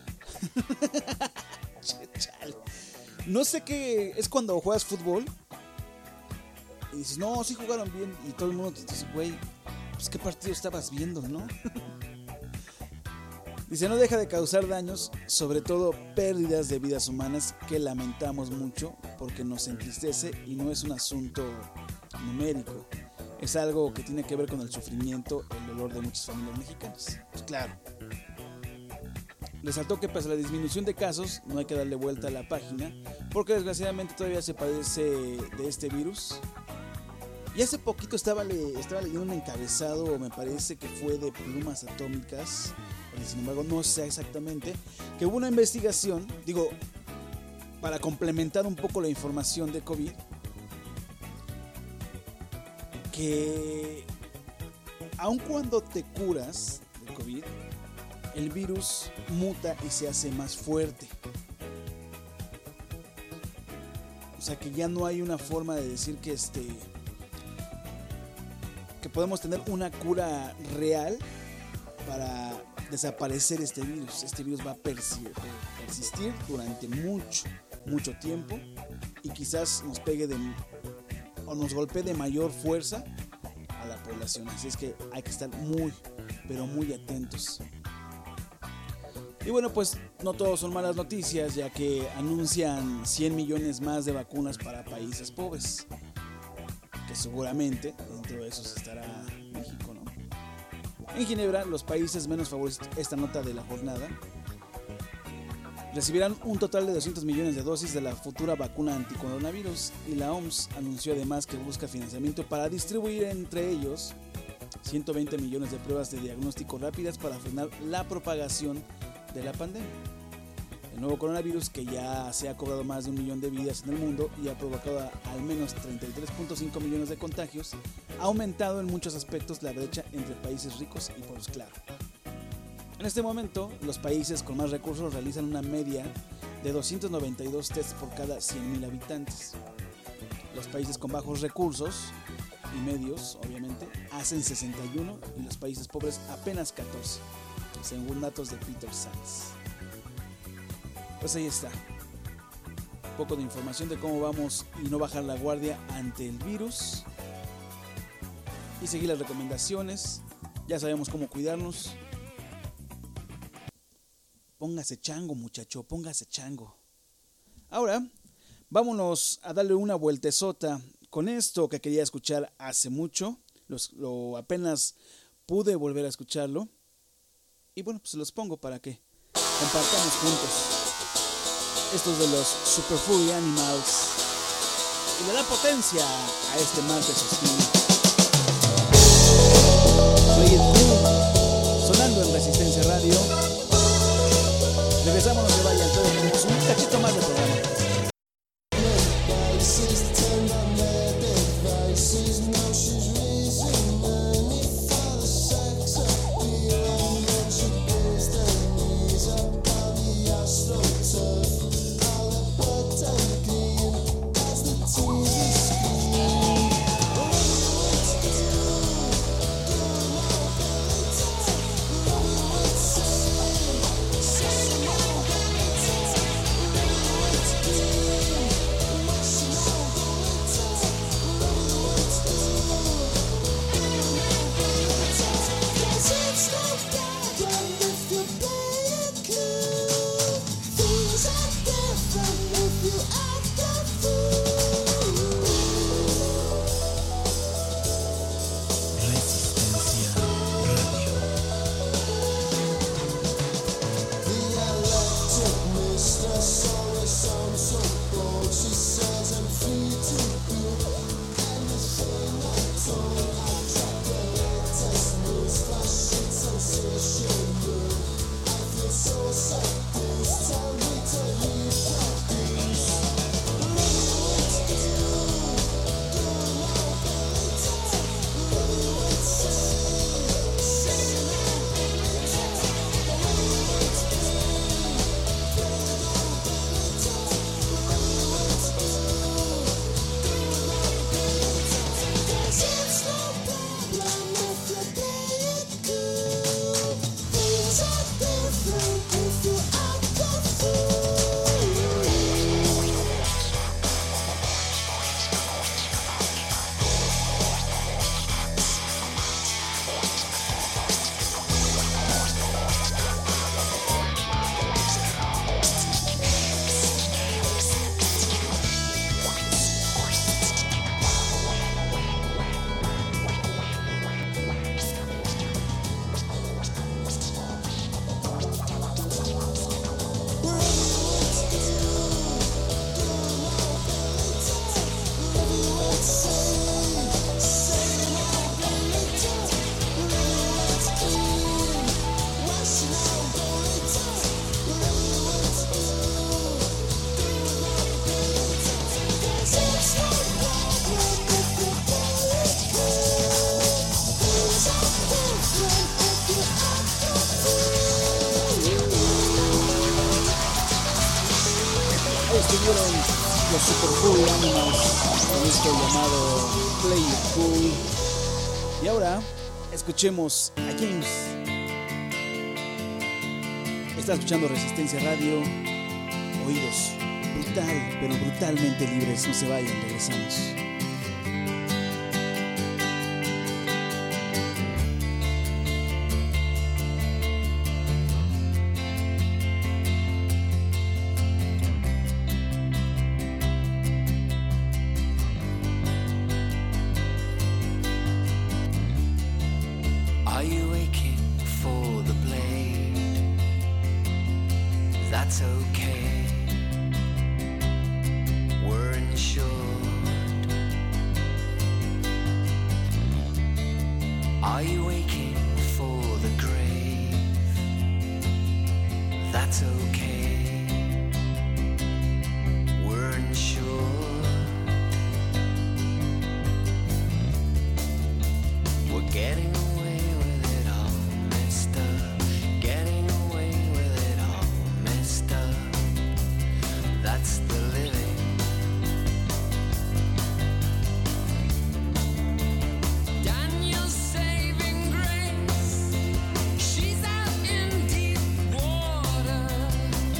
no sé qué es cuando juegas fútbol y dices, no, sí jugaron bien, y todo el mundo te dice, güey, pues qué partido estabas viendo, ¿no? Dice, no deja de causar daños, sobre todo pérdidas de vidas humanas, que lamentamos mucho porque nos entristece y no es un asunto numérico. Es algo que tiene que ver con el sufrimiento, el dolor de muchas familias mexicanas. Pues claro. Resaltó que pese a la disminución de casos, no hay que darle vuelta a la página, porque desgraciadamente todavía se padece de este virus. Y hace poquito estaba, le, estaba leyendo un encabezado, me parece que fue de Plumas Atómicas, sin embargo no sé exactamente, que hubo una investigación, digo, para complementar un poco la información de COVID, que aun cuando te curas de COVID, el virus muta y se hace más fuerte. O sea que ya no hay una forma de decir que este que podemos tener una cura real para desaparecer este virus. Este virus va a persistir, persistir durante mucho, mucho tiempo y quizás nos pegue de o nos golpee de mayor fuerza a la población. Así es que hay que estar muy, pero muy atentos. Y bueno, pues no todos son malas noticias, ya que anuncian cien millones más de vacunas para países pobres, que seguramente dentro de esos estará México, ¿no? En Ginebra, los países menos favorecidos, esta nota de la jornada, recibirán un total de doscientos millones de dosis de la futura vacuna anticoronavirus, y la O M S anunció además que busca financiamiento para distribuir entre ellos ciento veinte millones de pruebas de diagnóstico rápidas para frenar la propagación de la pandemia. El nuevo coronavirus, que ya se ha cobrado más de un millón de vidas en el mundo y ha provocado a, al menos treinta y tres punto cinco millones de contagios, ha aumentado en muchos aspectos la brecha entre países ricos y pobres, claro. En este momento, los países con más recursos realizan una media de doscientos noventa y dos tests por cada cien mil habitantes. Los países con bajos recursos y medios, obviamente, hacen sesenta y uno, y los países pobres apenas catorce, según datos de Peter Sands. Pues ahí está, un poco de información de cómo vamos y no bajar la guardia ante el virus y seguir las recomendaciones. Ya sabemos cómo cuidarnos. Póngase chango, muchacho, póngase chango. Ahora, vámonos a darle una vueltezota con esto que quería escuchar hace mucho. Los, lo apenas pude volver a escucharlo. Y bueno, pues los pongo para que compartamos juntos. Estos de los Super Furry Animals. Y le da potencia a este martes hostil. Play It Cool, sonando en Resistencia Radio. Regresamos, no se vayan, todos tenemos un cachito más de programa. Estuvieron los Super Cool Animals con esto llamado Play It Cool. Y ahora escuchemos a James. Está escuchando Resistencia Radio. Oídos brutal, pero brutalmente libres. No se vayan, regresamos. Are you aching for the blade? That's okay. We're insured. Are you aching for the grave? That's okay. We're insured. We're getting away with it all, mister. Getting away with it all, mister. That's the living. Daniel's saving grace. She's out in deep water.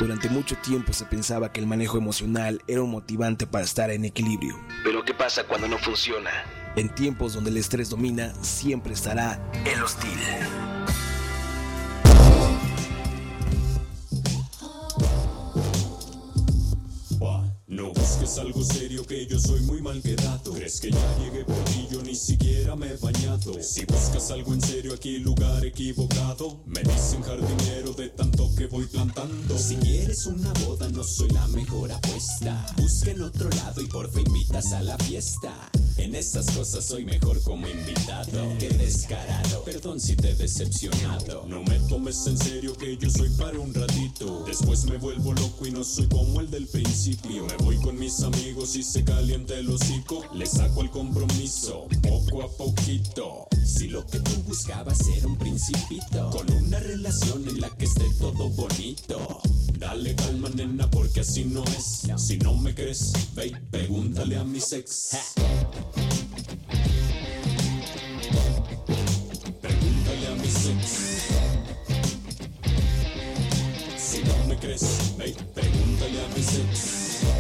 Durante mucho tiempo se pensaba que el manejo emocional era un motivante para estar en equilibrio. Pero ¿qué pasa cuando no funciona? En tiempos donde el estrés domina, siempre estará el hostil. No busques algo serio, que yo soy muy mal quedado. ¿Crees que ya llegué por ti? Yo ni siquiera me he bañado. Si buscas algo en serio, aquí lugar equivocado. Me dicen jardinero de tanto que voy plantando. Si quieres una boda, no soy la mejor apuesta. Busca en otro lado y porfa invitas a la fiesta. En esas cosas soy mejor como invitado. Qué descarado, perdón si te he decepcionado. No me tomes en serio, que yo soy para un ratito. Después me vuelvo loco y no soy como el del principio. Me voy con mis amigos y se calienta el hocico. Le saco el compromiso, poco a poquito. Si lo que tú buscabas era un principito, con una relación en la que esté todo bonito. Dale calma, nena, porque así no es. Si no me crees, ve y pregúntale a mis ex. Pregúntale a mis ex. Si no me crees, ve y pregúntale a mis ex.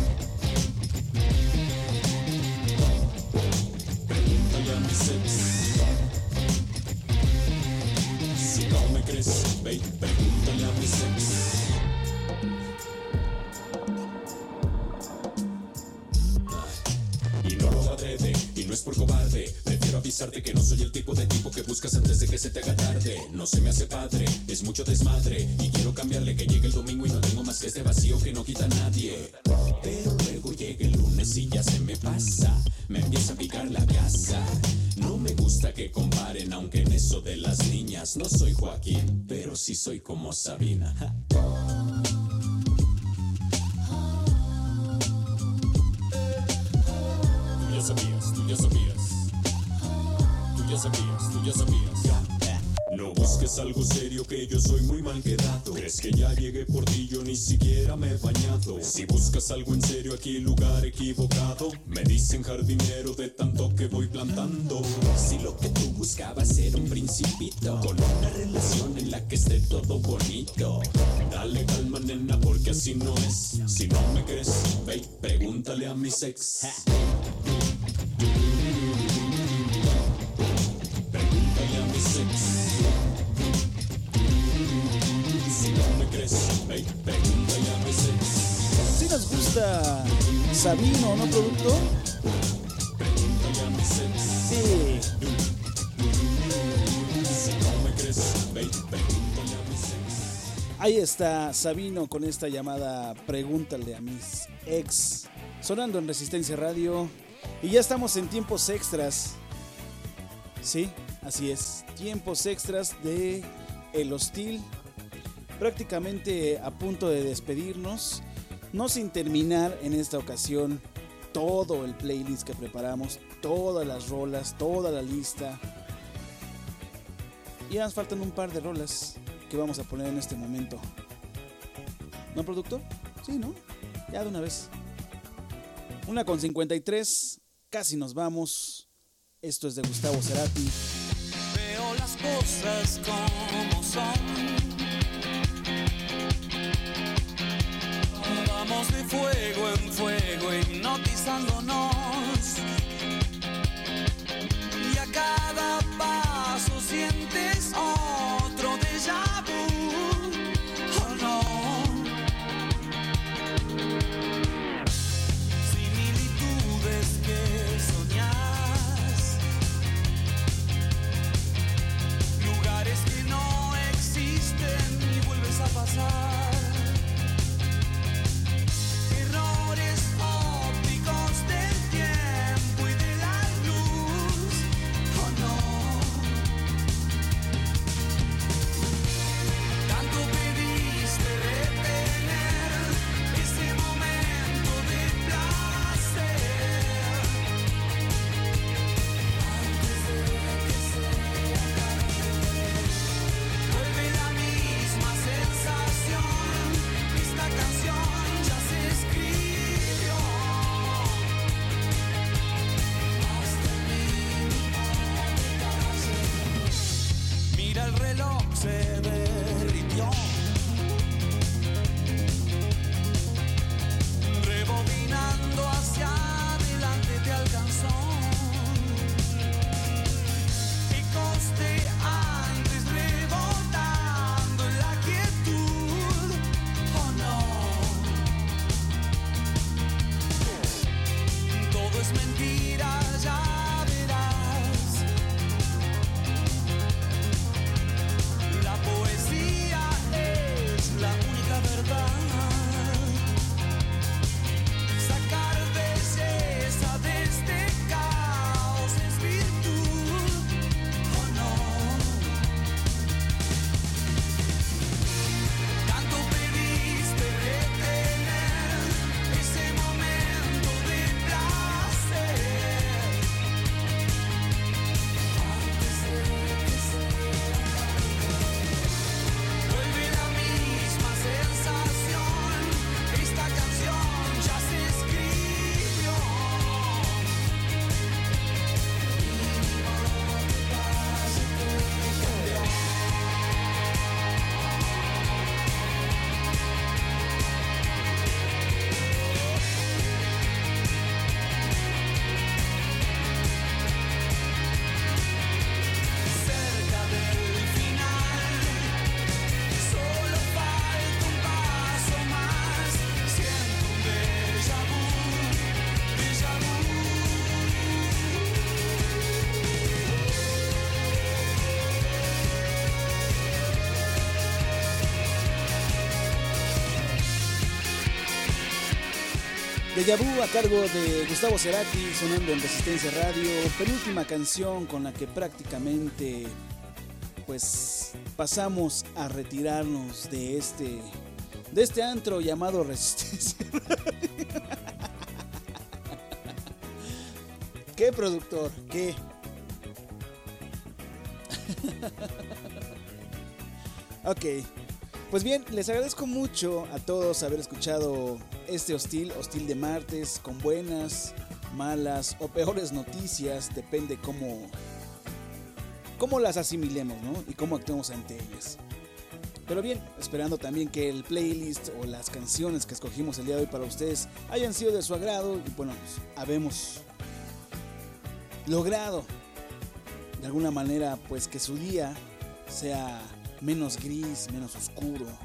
Pregúntale a mis ex. Si no me crees, ve y pregúntale a mis ex. Y no lo adrede, y no es por cobarde. Prefiero avisarte que no soy el tipo de tipo que buscas antes de que se te haga tarde. No se me hace padre, es mucho desmadre. Y quiero cambiarle, que llegue el domingo y no tengo más que este vacío que no quita nadie. Pero luego llega el lunes y ya se me pasa. Me empieza a picar la casa. No me gusta que comparen, aunque en eso de las niñas no soy Joaquín, pero sí soy como Sabina. Tú ya sabías, tú ya sabías. Tú ya sabías, tú ya sabías. No busques algo serio, que yo soy muy mal quedado. ¿Crees que ya llegué por ti? Yo ni siquiera me he bañado. Si buscas algo en serio, aquí lugar equivocado. Me dicen jardinero de tanto que voy plantando. Si lo que tú buscabas era un principito, con una relación en la que esté todo bonito. Dale calma, nena, porque así no es. Si no me crees, ve y pregúntale a mis ex. Pregúntale a mis ex. Si no me crees, ve y pregúntale a mis ex. ¿Sí nos gusta Sabino, no, productor? Pregúntale a mis ex. Sí. Si no me crees, ve y pregúntale a mis ex. Ahí está Sabino con esta llamada Pregúntale a mis ex, sonando en Resistencia Radio. Y ya estamos en tiempos extras. Sí, así es, tiempos extras de El Hostil. Prácticamente a punto de despedirnos, no sin terminar en esta ocasión todo el playlist que preparamos, todas las rolas, toda la lista. Y ya nos faltan un par de rolas que vamos a poner en este momento. ¿No, productor? Sí, ¿no? Ya de una vez. Una con cincuenta y tres, casi nos vamos. Esto es de Gustavo Cerati. Veo las cosas como son. Vamos de fuego en fuego hipnotizándonos. Y a cada paso sientes otro déjà vu. Oh no. Similitudes que soñás. Lugares que no existen y vuelves a pasar. Se derritió. Déjà Vu a cargo de Gustavo Cerati, sonando en Resistencia Radio, penúltima canción con la que prácticamente pues pasamos a retirarnos de este de este antro llamado Resistencia Radio. ¿Qué, productor? ¿Qué? Ok, pues bien, les agradezco mucho a todos haber escuchado este hostil, hostil de martes, con buenas, malas o peores noticias, depende cómo, cómo las asimilemos, ¿no? Y cómo actuemos ante ellas. Pero bien, esperando también que el playlist o las canciones que escogimos el día de hoy para ustedes hayan sido de su agrado y bueno, pues, habemos logrado de alguna manera pues que su día sea menos gris, menos oscuro, ¿no?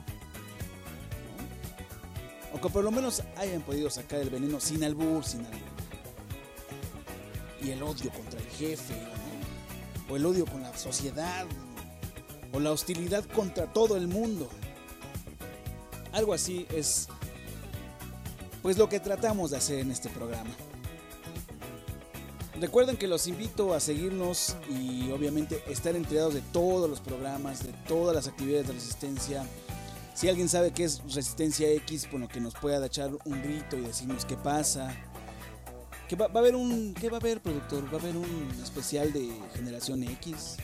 O que por lo menos hayan podido sacar el veneno sin albur, sin albur. Y el odio contra el jefe, ¿no? O el odio con la sociedad, o la hostilidad contra todo el mundo. Algo así es pues lo que tratamos de hacer en este programa. Recuerden que los invito a seguirnos y obviamente estar enterados de todos los programas, de todas las actividades de Resistencia. Si alguien sabe qué es Resistencia X, bueno, que nos pueda echar un grito y decirnos qué pasa. ¿Qué va, va a haber un, ¿Qué va a haber, productor? ¿Va a haber un especial de Generación X?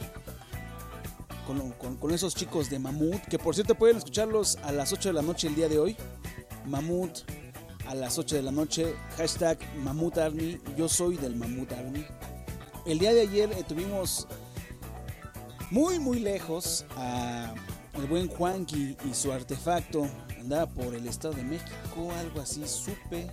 Con, con, con esos chicos de Mamut, que por cierto pueden escucharlos a las ocho de la noche el día de hoy. Mamut a las ocho de la noche, hashtag Mamut Army, yo soy del Mamut Army. El día de ayer eh, tuvimos muy muy lejos a el buen Juanqui y su artefacto, andaba por el Estado de México, algo así, supe.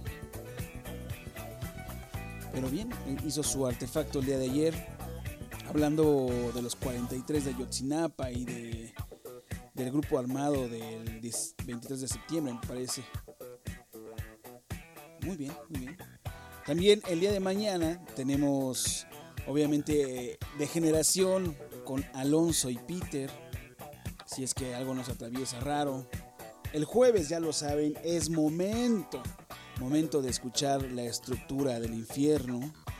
Pero bien, hizo su artefacto el día de ayer, hablando de los cuarenta y tres de Ayotzinapa y de, del grupo armado del veintitrés de septiembre, me parece. Muy bien, muy bien. También el día de mañana tenemos, obviamente, de generación con Alonso y Peter, si es que algo nos atraviesa raro. El jueves, ya lo saben, es momento, momento de escuchar La Estructura del Infierno.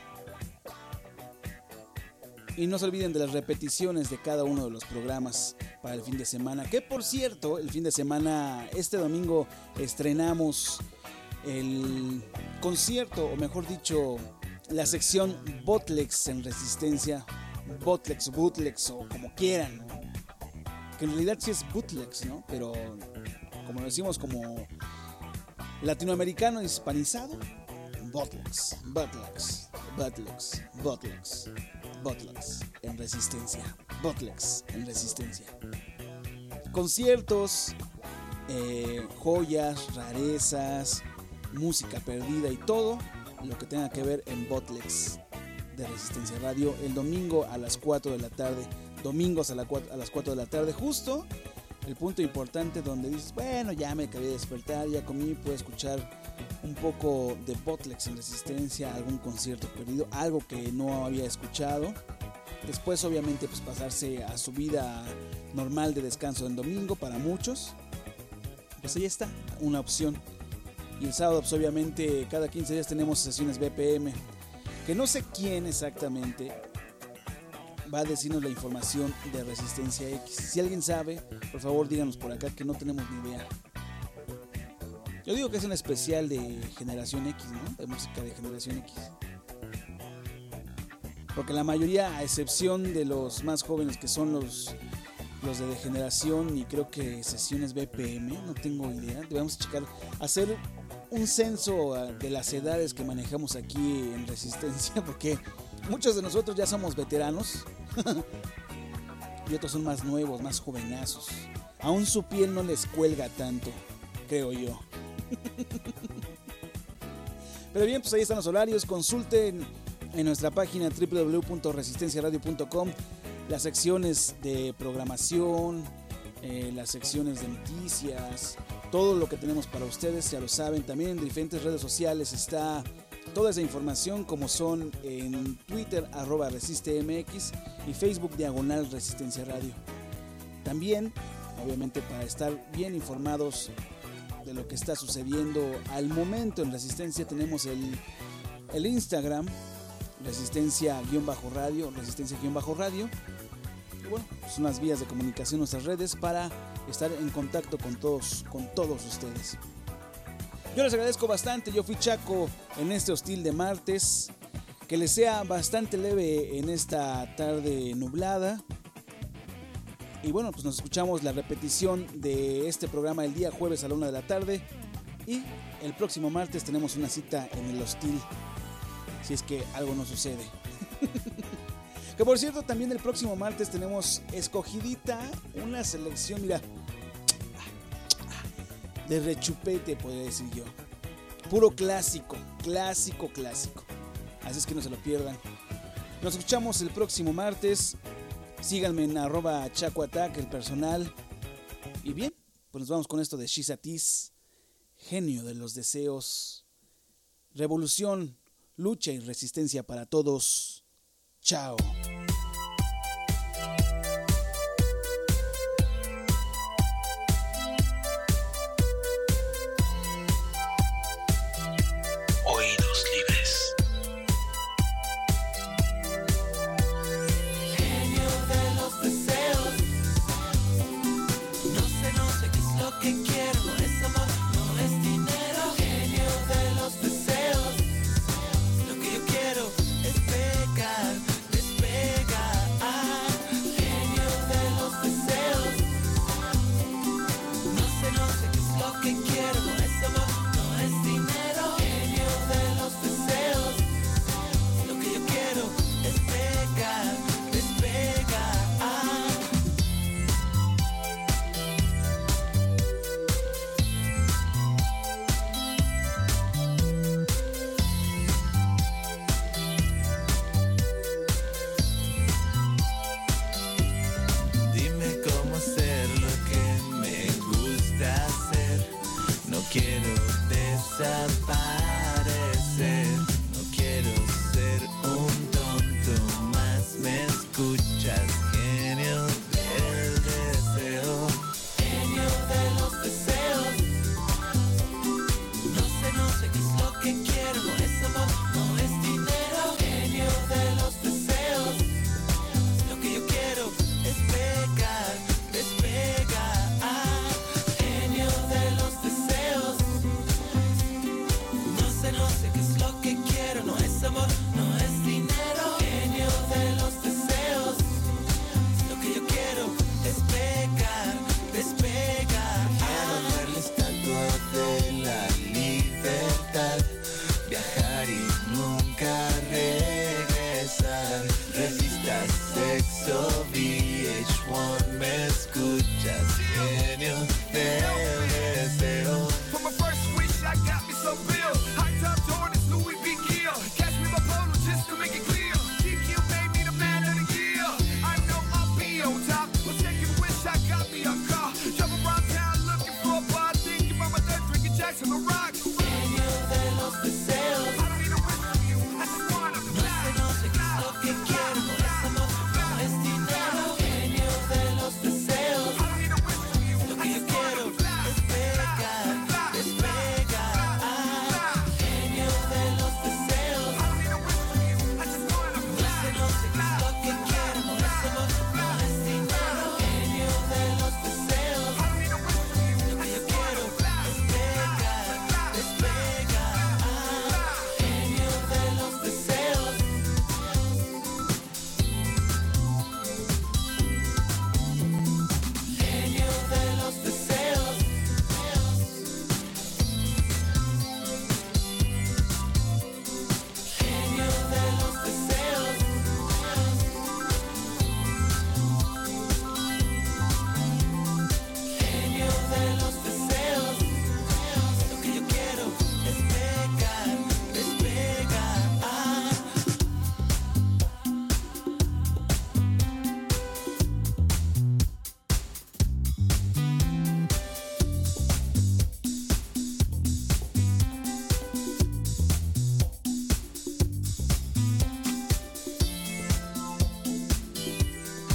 Y no se olviden de las repeticiones de cada uno de los programas para el fin de semana. Que por cierto, el fin de semana, este domingo, estrenamos el concierto, o mejor dicho, la sección Botlegs en Resistencia. Botlegs, Bootlegs o como quieran, ¿no? Que en realidad sí es Bootlegs, ¿no? Pero como lo decimos como latinoamericano hispanizado, Botlegs, Botlegs, Botlegs, Botlegs, Botlegs en Resistencia, Botlegs en Resistencia. Conciertos, eh, joyas, rarezas, música perdida y todo lo que tenga que ver en Botlegs de Resistencia Radio el domingo a las cuatro de la tarde. Domingos a, la cuatro, a las cuatro de la tarde, justo el punto importante donde dices, bueno, ya me acabé de despertar, ya comí, puedo escuchar un poco de Botlegs en Resistencia, algún concierto perdido, algo que no había escuchado. Después obviamente pues pasarse a su vida normal de descanso en domingo para muchos. Pues ahí está, una opción. Y el sábado pues obviamente cada quince días tenemos sesiones B P M, que no sé quién exactamente va a decirnos la información de Resistencia X. Si alguien sabe, por favor díganos por acá, que no tenemos ni idea. Yo digo que es un especial de Generación X, ¿no? De música de Generación X. Porque la mayoría, a excepción de los más jóvenes que son los, los de Degeneración y creo que sesiones B P M, no tengo idea. Debemos checar, hacer un censo de las edades que manejamos aquí en Resistencia, porque muchos de nosotros ya somos veteranos y otros son más nuevos, más jovenazos. Aún su piel no les cuelga tanto, creo yo. Pero bien, pues ahí están los horarios. Consulten en nuestra página doble u doble u doble u punto resistencia radio punto com las secciones de programación, eh, las secciones de noticias, todo lo que tenemos para ustedes, ya lo saben. También en diferentes redes sociales está toda esa información, como son en Twitter, arroba ResisteMX, y Facebook, diagonal Resistencia Radio. También, obviamente, para estar bien informados de lo que está sucediendo al momento en Resistencia. Tenemos el, el Instagram, Resistencia-Radio, Resistencia-Radio. Y bueno, son las vías de comunicación, nuestras redes para estar en contacto con todos, con todos ustedes. Yo les agradezco bastante, yo fui Chaco en este hostil de martes. Que les sea bastante leve en esta tarde nublada. Y bueno, pues nos escuchamos la repetición de este programa el día jueves a la una de la tarde. Y el próximo martes tenemos una cita en el hostil, si es que algo no sucede. Que por cierto, también el próximo martes tenemos escogidita una selección, mira, de rechupete, podría decir yo. Puro clásico, clásico, clásico. Así es que no se lo pierdan. Nos escuchamos el próximo martes. Síganme en arroba chacoatac, el personal. Y bien, pues nos vamos con esto de Shizatis, genio de los deseos. Revolución, lucha y resistencia para todos. Chao.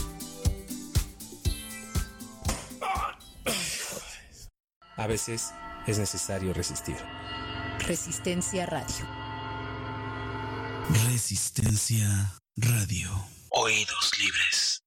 A veces es necesario resistir. Resistencia Radio. Resistencia Radio. Oídos libres.